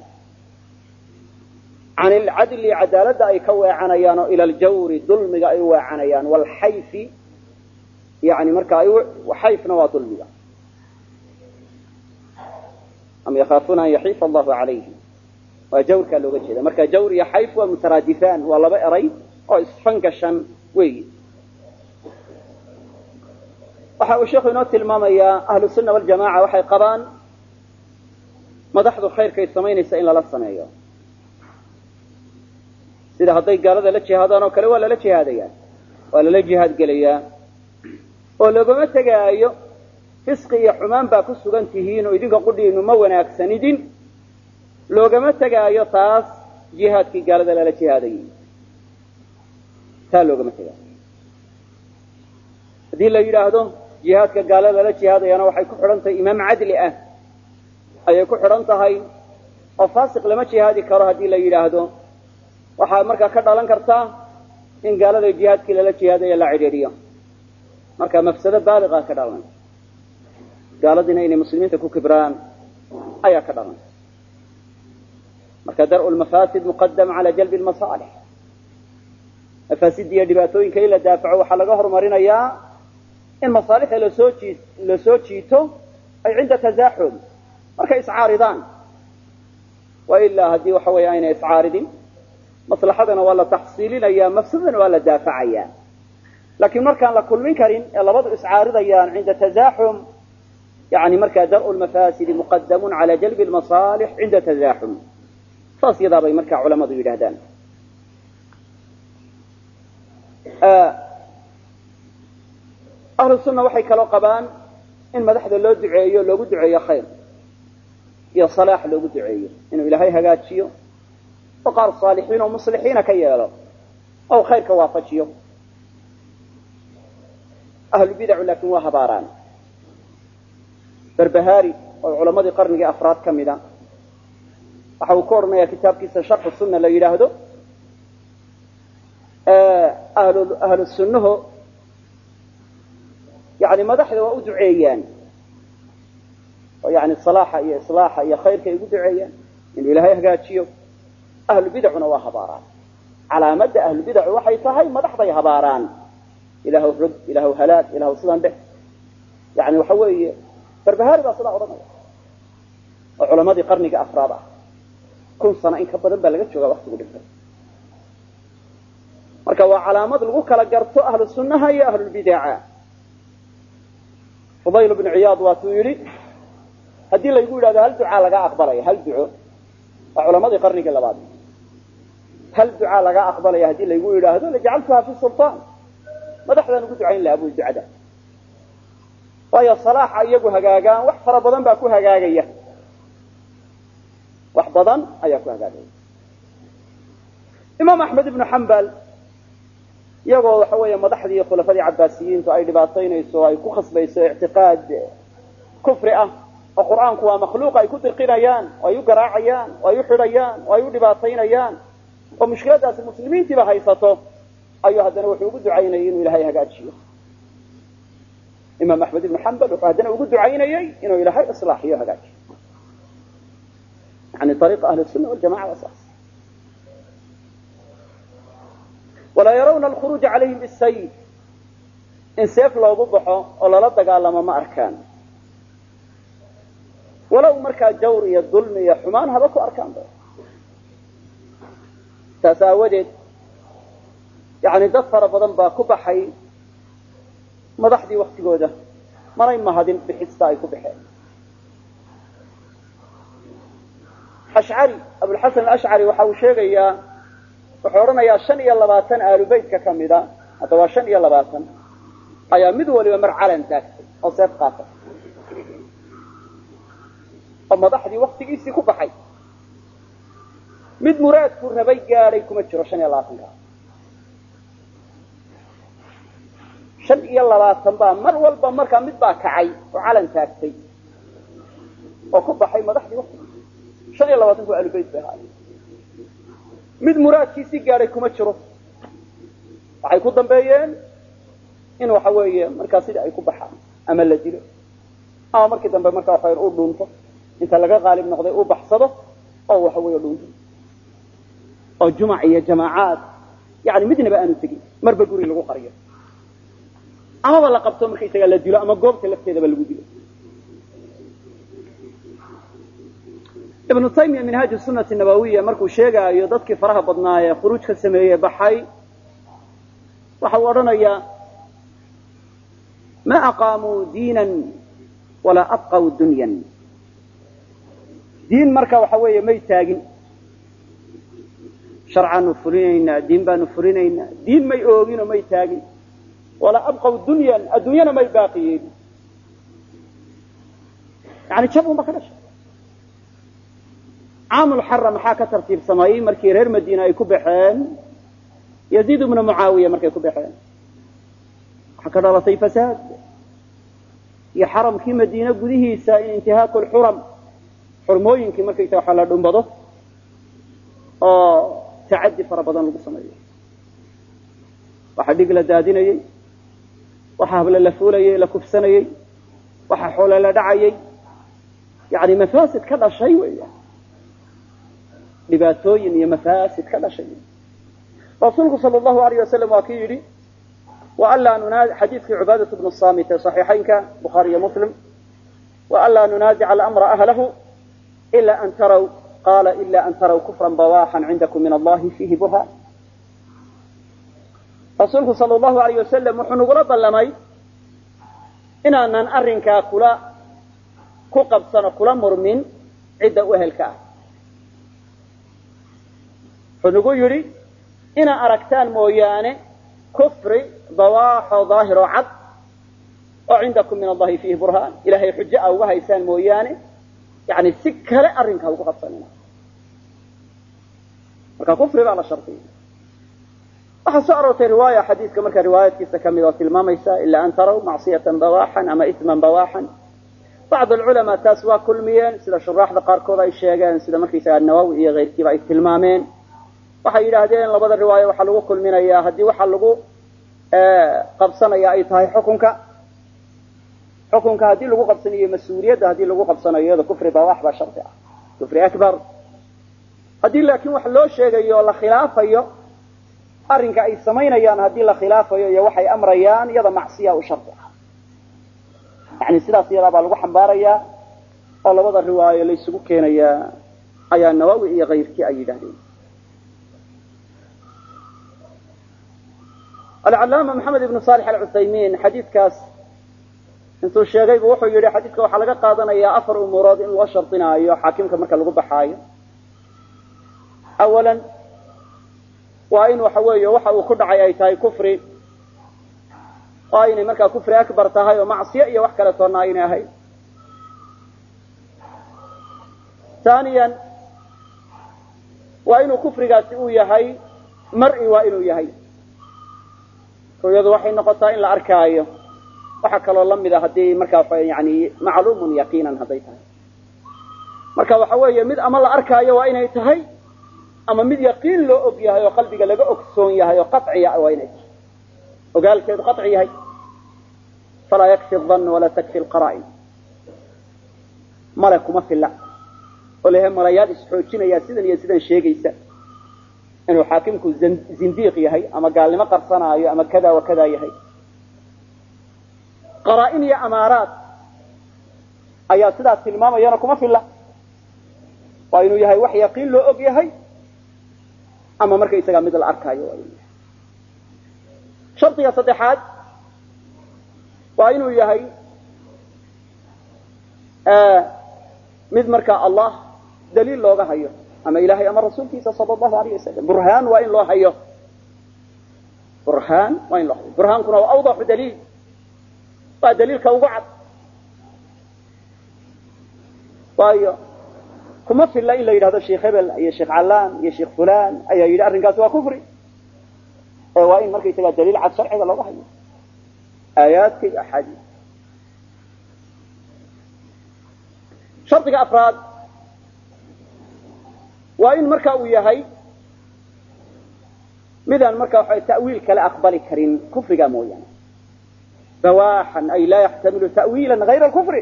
عن العدل عدالة أي كوى عنيان إلى الجور ظلم أي عنيان والحيف يعني مركا أيوة وحيف نوى ظلم أم يخافون أن يحيف الله عليهم وجور كاللغة كذا مركا جور يحيف ومترادفان والله بأري أو إسفنكشا وي. وحاول الشيخ ينوت المامية أهل السنة والجماعة وحي قران مدحض الخير كي السمين يسئل للصنايا sida haday gaalada la jihaadaan oo kale wala la jihaadayaan wala la jihaad galaya oo lagama tagaayo fisqi iyo xumaan baa ku sugan tihiin oo idinka qudhiinu ma wanaagsanidin loogama tagaayo taas jihaadkii gaalada la jihaadayay taa loogama tagaayo hadii la yiraahdo jihaadka gaalada la jihaadayana waxay ku xiran tahay imaam cadli ah ayay ku xiran tahay oo faasiq lama jihaadi karo hadii la yiraahdo waxaa markaa ka dhalan kartaa in gaalada jihaadkii lala jihaadayo la cidhiidhiyo marka mafsado baaliqa ka dhalan gaaladina inay muslimiinta ku kibraan ayaa ka dhalan marka dar'u lmafaasid muqaddam cala jalbi lmasaalix mafaasid iyo dhibaatooyinka in la daafaco waxaa laga horumarinayaa in masaalixda la soo jiito ay cinda tasaaxum markay iscaaridaan wa ilaa haddii waxa weeye aynay iscaaridin maslaxadana waa la taxsiilinaya mafsadana waa la daafacaya laakiin markaan la kulmin karin ee labadu iscaaridayaan cinda tasaaxum yani markaa dar'u lmafaasid muqadamun cala jalbi lmasaalix cinda tasaaxum saas yadaa bay markaa culamadu yidhahdaan. ahlu sunna waxay kaloo qabaan in madaxda loo duceeyo loogu duceeyo khayr iyo salaax loogu duceeyo inuu ilaahay hagaajiyo وقال صالحين ومصلحين كيالو أو خير كوافجيو. أهل البدع لكن وهباران بربهاري والعلماء قرن أفراد كمدا وحوكورنا يا كتاب كيس شرح السنة اللي يلاهدو أهل السنة يعني مدحذ وأدعيان ويعني الصلاح يا إصلاح يا خير كي يدعيان إن إلهي هقاتشيو. أهل البدعنا وهباران على مدى أهل البدع وحي صهي ما تحضي هباران إله رب إله هلاك إله صدام به يعني وحوي فربهاري بصلاة عرمي وعلماء قرنك أفراده كل سنة إن كبدا بلغت شوغا وقت قدمت marka waa calaamad lagu kala garto ahlu sunnaha iyo ahlu bid'ah. Fudayl ibn Iyad waa tuu yiri hadii la igu yiraahdo hal duca laga aqbalay hal duco waa culimada qarniga labaad hal duca laga aqbalay hadii la igu yiraahdo la jacaltaha fi sultaan madaxdan ugu ducayn la abu ducada waayo salaaxa iyagu hagaagaan wax fara badan baa ku hagaagaya wax badan ayaa ku hagaagaya. Imam Ahmad ibn Hanbal iyagoo waxa weeye madaxdii khulafadii Abbaasiyiintu ay dhibaataynayso ay ku khasbayso i'tiqaad kufri ah oo qur'aanku waa makhluuq ay ku dirqinayaan oo ay u garaacayaan oo ay u xidhayaan oo ay u dhibaataynayaan oo mushkiladaasi muslimiintiiba haysato ayuu haddana wuxuu ugu ducaynayay inuu ilaahay hagaajiyo. imaam axmed ibnu xambal wuxuu haddana ugu ducaynayay inuu ilaahay islaaxiyo hagaajiyo. yani ariiqa ahli sunna waljamaca waa saas. walaa yarawna alkhuruuja calayhim bisayf, in seef loogu baxo oo lala dagaalamo ma arkaan, walow markaa jawr iyo dulmi iyo xumaan haba ku arkaan ba. taas aawadeed yani dad fara badan baa ku baxay madaxdii waktigooda, manay mahadin bixista ay ku baxeen. ashcari abulxasan alashcari waxa uu sheegayaa, wuxuu odhanayaa 25 aalu beytka ka mida, hadda waa 25 ayaa mid waliba mar calan taagtay oo seef qaatay oo madaxdii waktigiisii ku baxay. mid muraadku rabay gaadhay kuma jiro 25ka. 25 baa mar walba markaa mid baa kacay oo calan taagtay oo ku baxay madaxdii waktigiisii. 25 ku aalu beyt bay ahaayeen. mid muraadkiisii gaadhay kuma jiro. waxay ku dambeeyeen in waxa weeye markaa sidii ay ku baxaan ama la dilo ama markii dambe markaa waxa uu dhuunto, inta laga qaalib noqday uu baxsado oo waxa weeye dhuunto, oo jumac iyo jamaacaad yani midnaba aanu tegin, marba guri lagu qariyo amaba la qabto markii isaga la dilo ama goobta lafteedaba lagu dilo. ibnu taymiya minhaaj sunnati nabawiya markuu sheegaayo dadkii faraha badnaa ee khuruujka sameeyey baxay, waxa uu odhanayaa ma aqaamuu diinan walaa abqaw dunyan. diin marka waxa weeye may taagin, sharcaanu fulinaynaa, diin baanu fulinaynaa, diin may ooginoo may taagin. walaa abqaw dunyan, adduunyana may baaqi yeelin. yani jab unba ka dhashay. caamulxara maxaa ka tartiibsamayey markii reer madiina ay ku baxeen yaziid ibnu mucaawiya markay ku baxeen? waxaa ka dhalatay fasaad iyo xaramkii madiine gudihiisa in intihaaku lxuram, xurmooyinkii markaysa waxa la dhumbado oo tacadi fara badan lagu sameeyo. waxaa dhig la daadinayey, waxaa hable la fuulayey, la kufsanayey, waxaa xoole la dhacayey, yani mafaasid ka dhashay weya, dhibaatooyin iyo mafaasid ka dhashay. rasuulku sal allahu alayh wasalam waa kii yidhi xadiidkii cubaadat bnu samit ee صaxiixaynka bukhaari iyo muslim, waanlaa nunaadica alamra ahlahu ila an taraw qaala ila an taraw kufran bawaxan cindakum min allahi fiihi burhaan. rasuulku sal allahu alayh wasalam wuxuu nagula ballamay inaanan arrinkaa ku qabsano kula murmin cidda u ehelka ah. wuxuu nagu yidhi inaa aragtaan mooyaane kufri dawaaxo daahiroo cad oo cindakum min allahi fiihi burhaan, ilahay xujo a uga haysaan mooyaane yani si kale arrinkaa ugu qabsanina. marka kufri baa la shartiyay. waxaa soo aroortay riwaaya xadiidka markaa riwaayaadkiisa ka mid oo tilmaamaysa ila an taraw macsiyatan bawaaxan ama isman bawaaxan. bacd alculamaa taas waa kulmiyeen, sida shuraaxda qaarkood ay sheegeen, sida markaysaga nawawi iyo keyrkiiba ay tilmaameen. waxay yidhaahdeen labada riwaayo waxaa lagu kulminayaa haddii waxa lagu qabsanaya ay tahay xukunka haddii lagu qabsanayo mas-uuliyadda haddii lagu qabsanayo iyada kufri bawaax baa shardi ah, kufri akbar. haddii laakiin wax loo sheegayo oo la khilaafayo arrinka ay samaynayaan, haddii la khilaafayo iyo waxay amrayaan, iyada macsiya u shardi ah. yani sidaas iyadaa baa lagu xambaarayaa oo labada riwaayo laysugu keenayaa ayaa nawawi iyo keyrkii ay yidhahdeen. alcalaama maxamed ibnu salix alcuthaymiin xadiidkaas intuu sheegaybu wuxuu yidhi xadiidka waxaa laga qaadanayaa 4 umuurood in loo shardinaayo xaakimka marka lagu baxaayo. awalan waa in waxa weeye waxa uu ku dhacay ay tahay kufri, oo aynay markaa kufri akbar tahay oo macsiyo iyo wax kale toonna aynay ahayd. ثaaniyan waa inuu kufrigaasi uu yahay mar'i, waa inuu yahay iyadu waxay noqotaa in la arkaayo. waxaa kaloo lamida haddii markaa yani macluumun yaqiinan hadday tahay. marka waxa weeye mid ama la arkaayo waa inay tahay ama mid yaqiin loo og yahay oo qalbiga laga ogsoon yahay oo qatciya waa inay tahay ogaalkeedu qatci yahay falaa yakfi dhann walaa takfi lqaraa'in male kuma filla oo lehe malayaad isxoojinaya sidan iyo sidan sheegaysa inuu xaakimku zindiiq yahay ama gaalnimo qarsanaayo ama kada wa kada yahay qaraa'in iyo amaaraad ayaa sidaas tilmaamayana kuma filla waa inuu yahay wax yaqiin loo og yahay ama markaysagaa mid la arkaayo waa inuu yahay shardiga saddexaad waa inuu yahay mid markaa allah daliil looga hayo ama ilahay ama rasuulkiisa sala allahu alayh wasalam burhaan waa in loo hayo burhaan waa in loo hayo burhaankuna waa awdaxu daliil waa daliilka ugu cad waayo kuma filla in la yidhahdo sheekh hebel iyo sheekh callaan iyo sheekh fulan ayaa yidhi arrinkaasi waa kufri ee waa in markaysagaa daliil cad sharciga looga hayo aayaadka iyo axaadiis shardiga afraad waa in marka uu yahay midaan marka waxa ta'wiil kala aqbali karin kufriga mooyaane bawaaxan ay laa yaxtamilu ta'wiilan hayra alkufri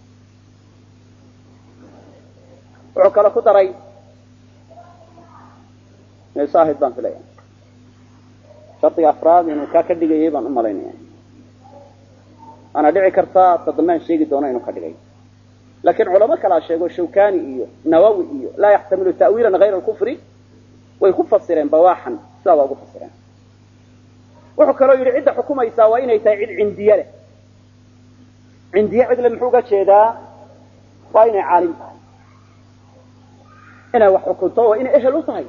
wuxuu kale ku daray saahid baan filaya shardiga afraad inuu kaa ka dhigayay baan u malaynaya ana dhici kartaa tadmaan sheegi doono inuu ka dhigay laakiin culamo kalaa sheego shawkani iyo nawawi iyo laa yaxtamilu ta'wiilan hayra alkufri way ku fasireen bawaaxan sidaa waa ugu fasireen wuxuu kaloo yidhi cidda xukumaysaa waa inay tahay cid cindiye leh cindiye cid le muxuu uga jeedaa waa inay caalim tahay inay wax xukunto waa inay ehel u tahay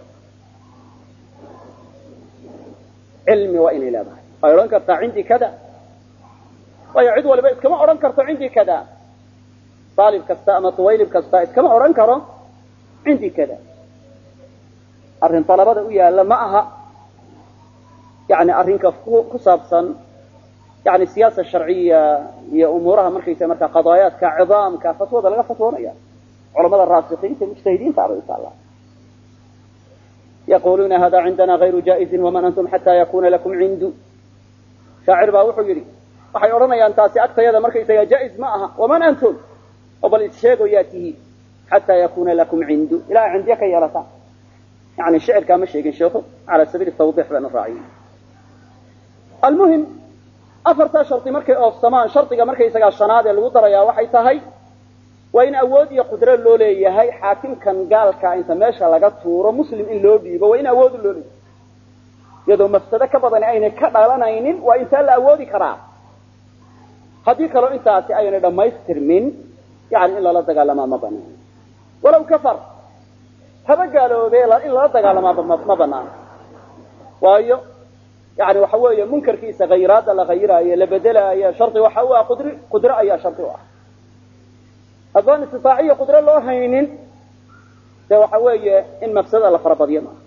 cilmi waa inay leedahay way odhan kartaa cindii kada waayo cid waliba iskama odhan karto cindii kada aalib kasta ama tuwaylib kasta iskama odhan karo cindii kada arrin talabada u yaalla ma aha yani arrinka ku saabsan yani siyaasa sharciya iyo umuuraha markaysa markaa qadaayaadka cidaamka fatwada laga fatwoonaya culamada raasikiinta mujtahidiinta abay u taallaa yaquluuna hada cindana hayru jaa'izin waman antum xataa yakuna lakum cindu shaacir baa wuxuu yidhi waxay odhanayaan taasi agtayada markaysaga jaa'iz ma aha waman antum oo bal issheego yaa tihiin xataa yakuna lakum cindu ilaa cindiye ka yeelata yani shicirkaa ma sheegin sheekhu cala sabiili tawdiix baan u raaciyey almuhim afartaa shardi markay oofsamaan shardiga markaysagaa shanaad ee lagu darayaa waxay tahay waa in awood iyo qudro loo leeyahay xaakimkan gaalka inta meesha laga tuuro muslim in loo dhiibo waa in awood loo leeyahay iyadoo mafsado ka badan aynay ka dhalanaynin waa intaa la awoodi karaa haddii kaloo intaasi aynay dhammaystirmin yani in lala dagaalamaa ma banaan walaw kafar haba gaaloobe in lala dagaalamaa ma banaan waayo yani waxa weeye munkarkiisa khayraadda la khayiraayo la bedelaayo shardi waxa u ah qudro ayaa shardi u ah haddaan istitaaciya qudro loo haynin dee waxa weeye in mafsada la farabadiyo maaha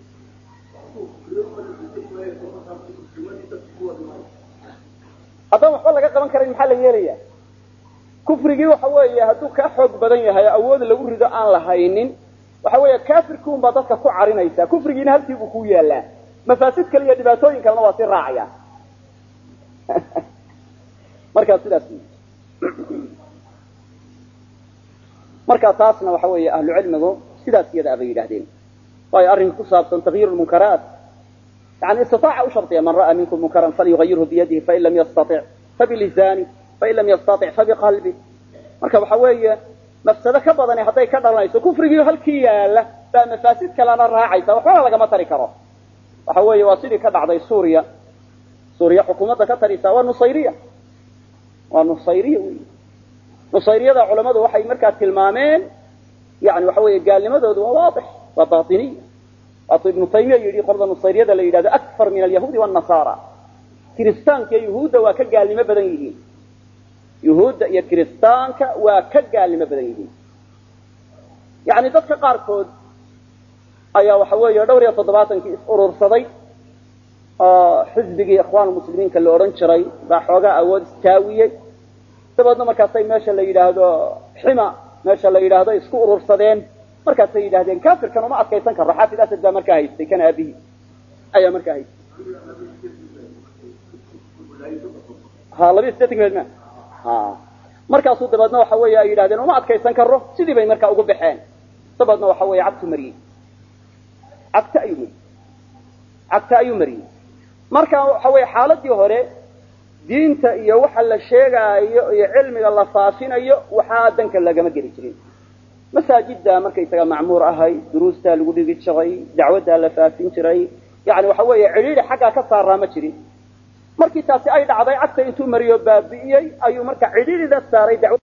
haddaan waxba laga qaban karin maxaa la yeelaya kufrigii waxa weeye hadduu kaa xoog badan yahay awood lagu rido aan la haynin waxa weeye kaafirkuun baa dadka ku carinaysa kufrigiina halkii buu ku yaalaa mafaasid kale iyo dhibaatooyin kalena waa sii raacaya markaa sidaas markaa taasna waxa weeye ahlu cilmigu sidaas iyada abay yidhaahdeen waayo arrinka ku saabsan takyiir lmunkaraat yani istitaaca u shardiya man ra'aa minkum munkaran falyugayirhu biyadihi fain lam yastatic fabilisanih fain lam yastatic fabiqalbi marka waxa weeye mafsado ka badani hadday ka dhalanayso kufrigii halkii yaala baa mafaasid kalena raacaysa waxbana lagama tari karo waxa weeye waa sidii ka dhacday suuriya xukuumadda ka tarisa waa nusayriya wey nusayriyada culamadu waxay markaa tilmaameen yani waxa weeye gaalnimadoodu waa waadix waa batiniya waatuu ibnu taymiya yidhi qolada nusayriyada la yidhahdo akfar min alyahuudi wannasara kiristaanka iyo yuhuudda waa ka gaalnimo badan yihiin yuhuudda iyo kiristaanka waa ka gaalnimo badan yihiin yani dadka qaarkood ayaa waxa weeye dhowr iyo 70 is urursaday oo xisbigii ikhwaan muslimiinka la oran jiray baa xoogaa awood istaawiyey dabeedna markaasay meesha la yidhaahdo xima meesha la yidhaahdo isku urursadeen markaasay yidhahdeen kaafirkan uma adkaysan karo. xaafid asad baa markaa haystay, kan aabihii ayaa markaa haystay. ha 82 ha markaasuu dabeedna waxa weeye ay yidhahdeen uma adkaysan karo, sidii bay markaa ugu baxeen. dabeedna waxa weeye cagtu mariyey, cagta ayuu mariyey. marka waxa weeye xaaladii hore diinta iyo waxa la sheegaayo iyo cilmiga la faafinayo waxaa danka lagama geli jirin. masaajidda markaysaga macmuur ahay, duruusta lagu dhigi jiray, dacwadda la faafin jiray, yani waxa weeye cidhiidhi xagga ka saaraa ma jirin. markii taasi ay dhacday cagta intuu mariyo baabi'iyey ayuu marka cidhiidhida saaray dacwada